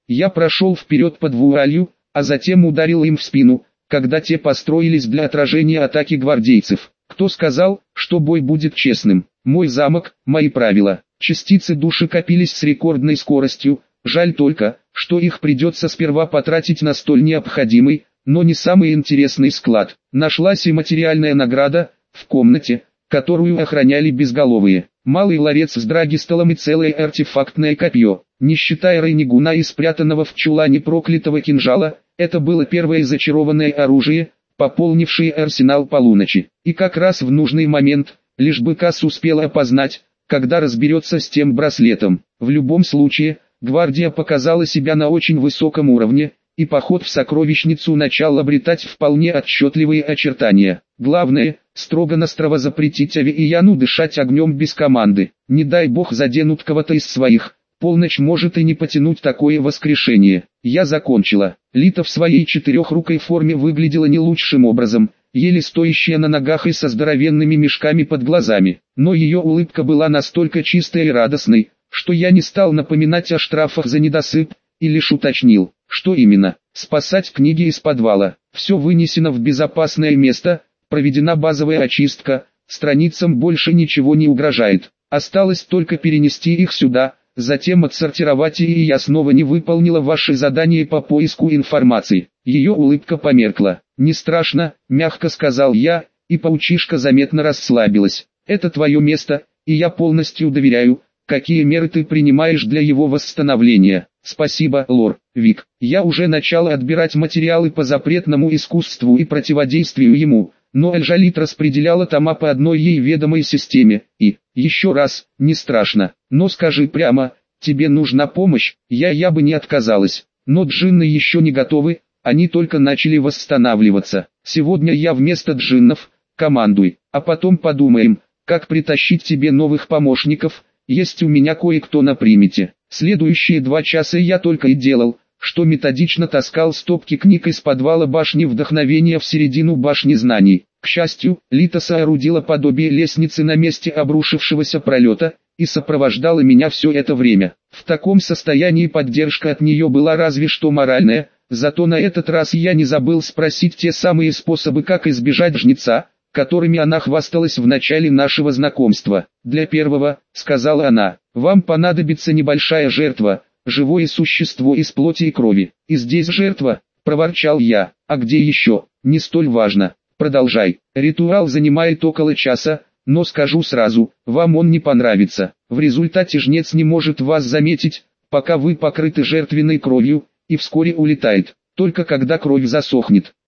Я прошел вперед под вуалью, а затем ударил им в спину, когда те построились для отражения атаки гвардейцев. Кто сказал, что бой будет честным? Мой замок, мои правила. Частицы души копились с рекордной скоростью, жаль только, что их придется сперва потратить на столь необходимый, но не самый интересный склад. Нашлась и материальная награда, в комнате, которую охраняли безголовые. Малый ларец с драгистолом и целое артефактное копье. Не считая Рейнигуна и спрятанного в чулане проклятого кинжала, это было первое зачарованное оружие, пополнившее арсенал полуночи. И как раз в нужный момент, лишь бы Касс успела опознать, когда разберется с тем браслетом. В любом случае, гвардия показала себя на очень высоком уровне, и поход в сокровищницу начал обретать вполне отчетливые очертания. Главное, строго-настрого запретить Авиияну дышать огнем без команды. Не дай бог заденут кого-то из своих. Полночь может и не потянуть такое воскрешение. Я закончила. Лита в своей четырехрукой форме выглядела не лучшим образом, еле стоящая на ногах и со здоровенными мешками под глазами. Но ее улыбка была настолько чистой и радостной, что я не стал напоминать о штрафах за недосып, и лишь уточнил, что именно. Спасать книги из подвала. Все вынесено в безопасное место, проведена базовая очистка, страницам больше ничего не угрожает. Осталось только перенести их сюда, затем отсортировать, и я снова не выполнила ваше задание по поиску информации. Ее улыбка померкла. «Не страшно», — мягко сказал я, и паучишка заметно расслабилась. «Это твое место, и я полностью доверяю, какие меры ты принимаешь для его восстановления». «Спасибо, лор Вик. Я уже начала отбирать материалы по запретному искусству и противодействию ему, но Эльжалит распределяла тома по одной ей ведомой системе, и, еще раз, не страшно. Но скажи прямо, тебе нужна помощь?» Я бы не отказалась. Но джинны еще не готовы, они только начали восстанавливаться. Сегодня я вместо джиннов, командуй, а потом подумаем, как притащить тебе новых помощников, есть у меня кое-кто на примете. Следующие 2 часа я только и делал, что методично таскал стопки книг из подвала башни вдохновения в середину башни знаний. К счастью, Лита соорудила подобие лестницы на месте обрушившегося пролета, и сопровождала меня все это время. В таком состоянии поддержка от нее была разве что моральная, зато на этот раз я не забыл спросить те самые способы, как избежать жнеца, которыми она хвасталась в начале нашего знакомства. «Для первого, — сказала она, — вам понадобится небольшая жертва, живое существо из плоти и крови». «И здесь жертва?» — проворчал я. «А где еще?» «Не столь важно. Продолжай. Ритуал занимает около часа, но скажу сразу, вам он не понравится. В результате жнец не может вас заметить, пока вы покрыты жертвенной кровью, и вскоре улетает. Только когда кровь засохнет,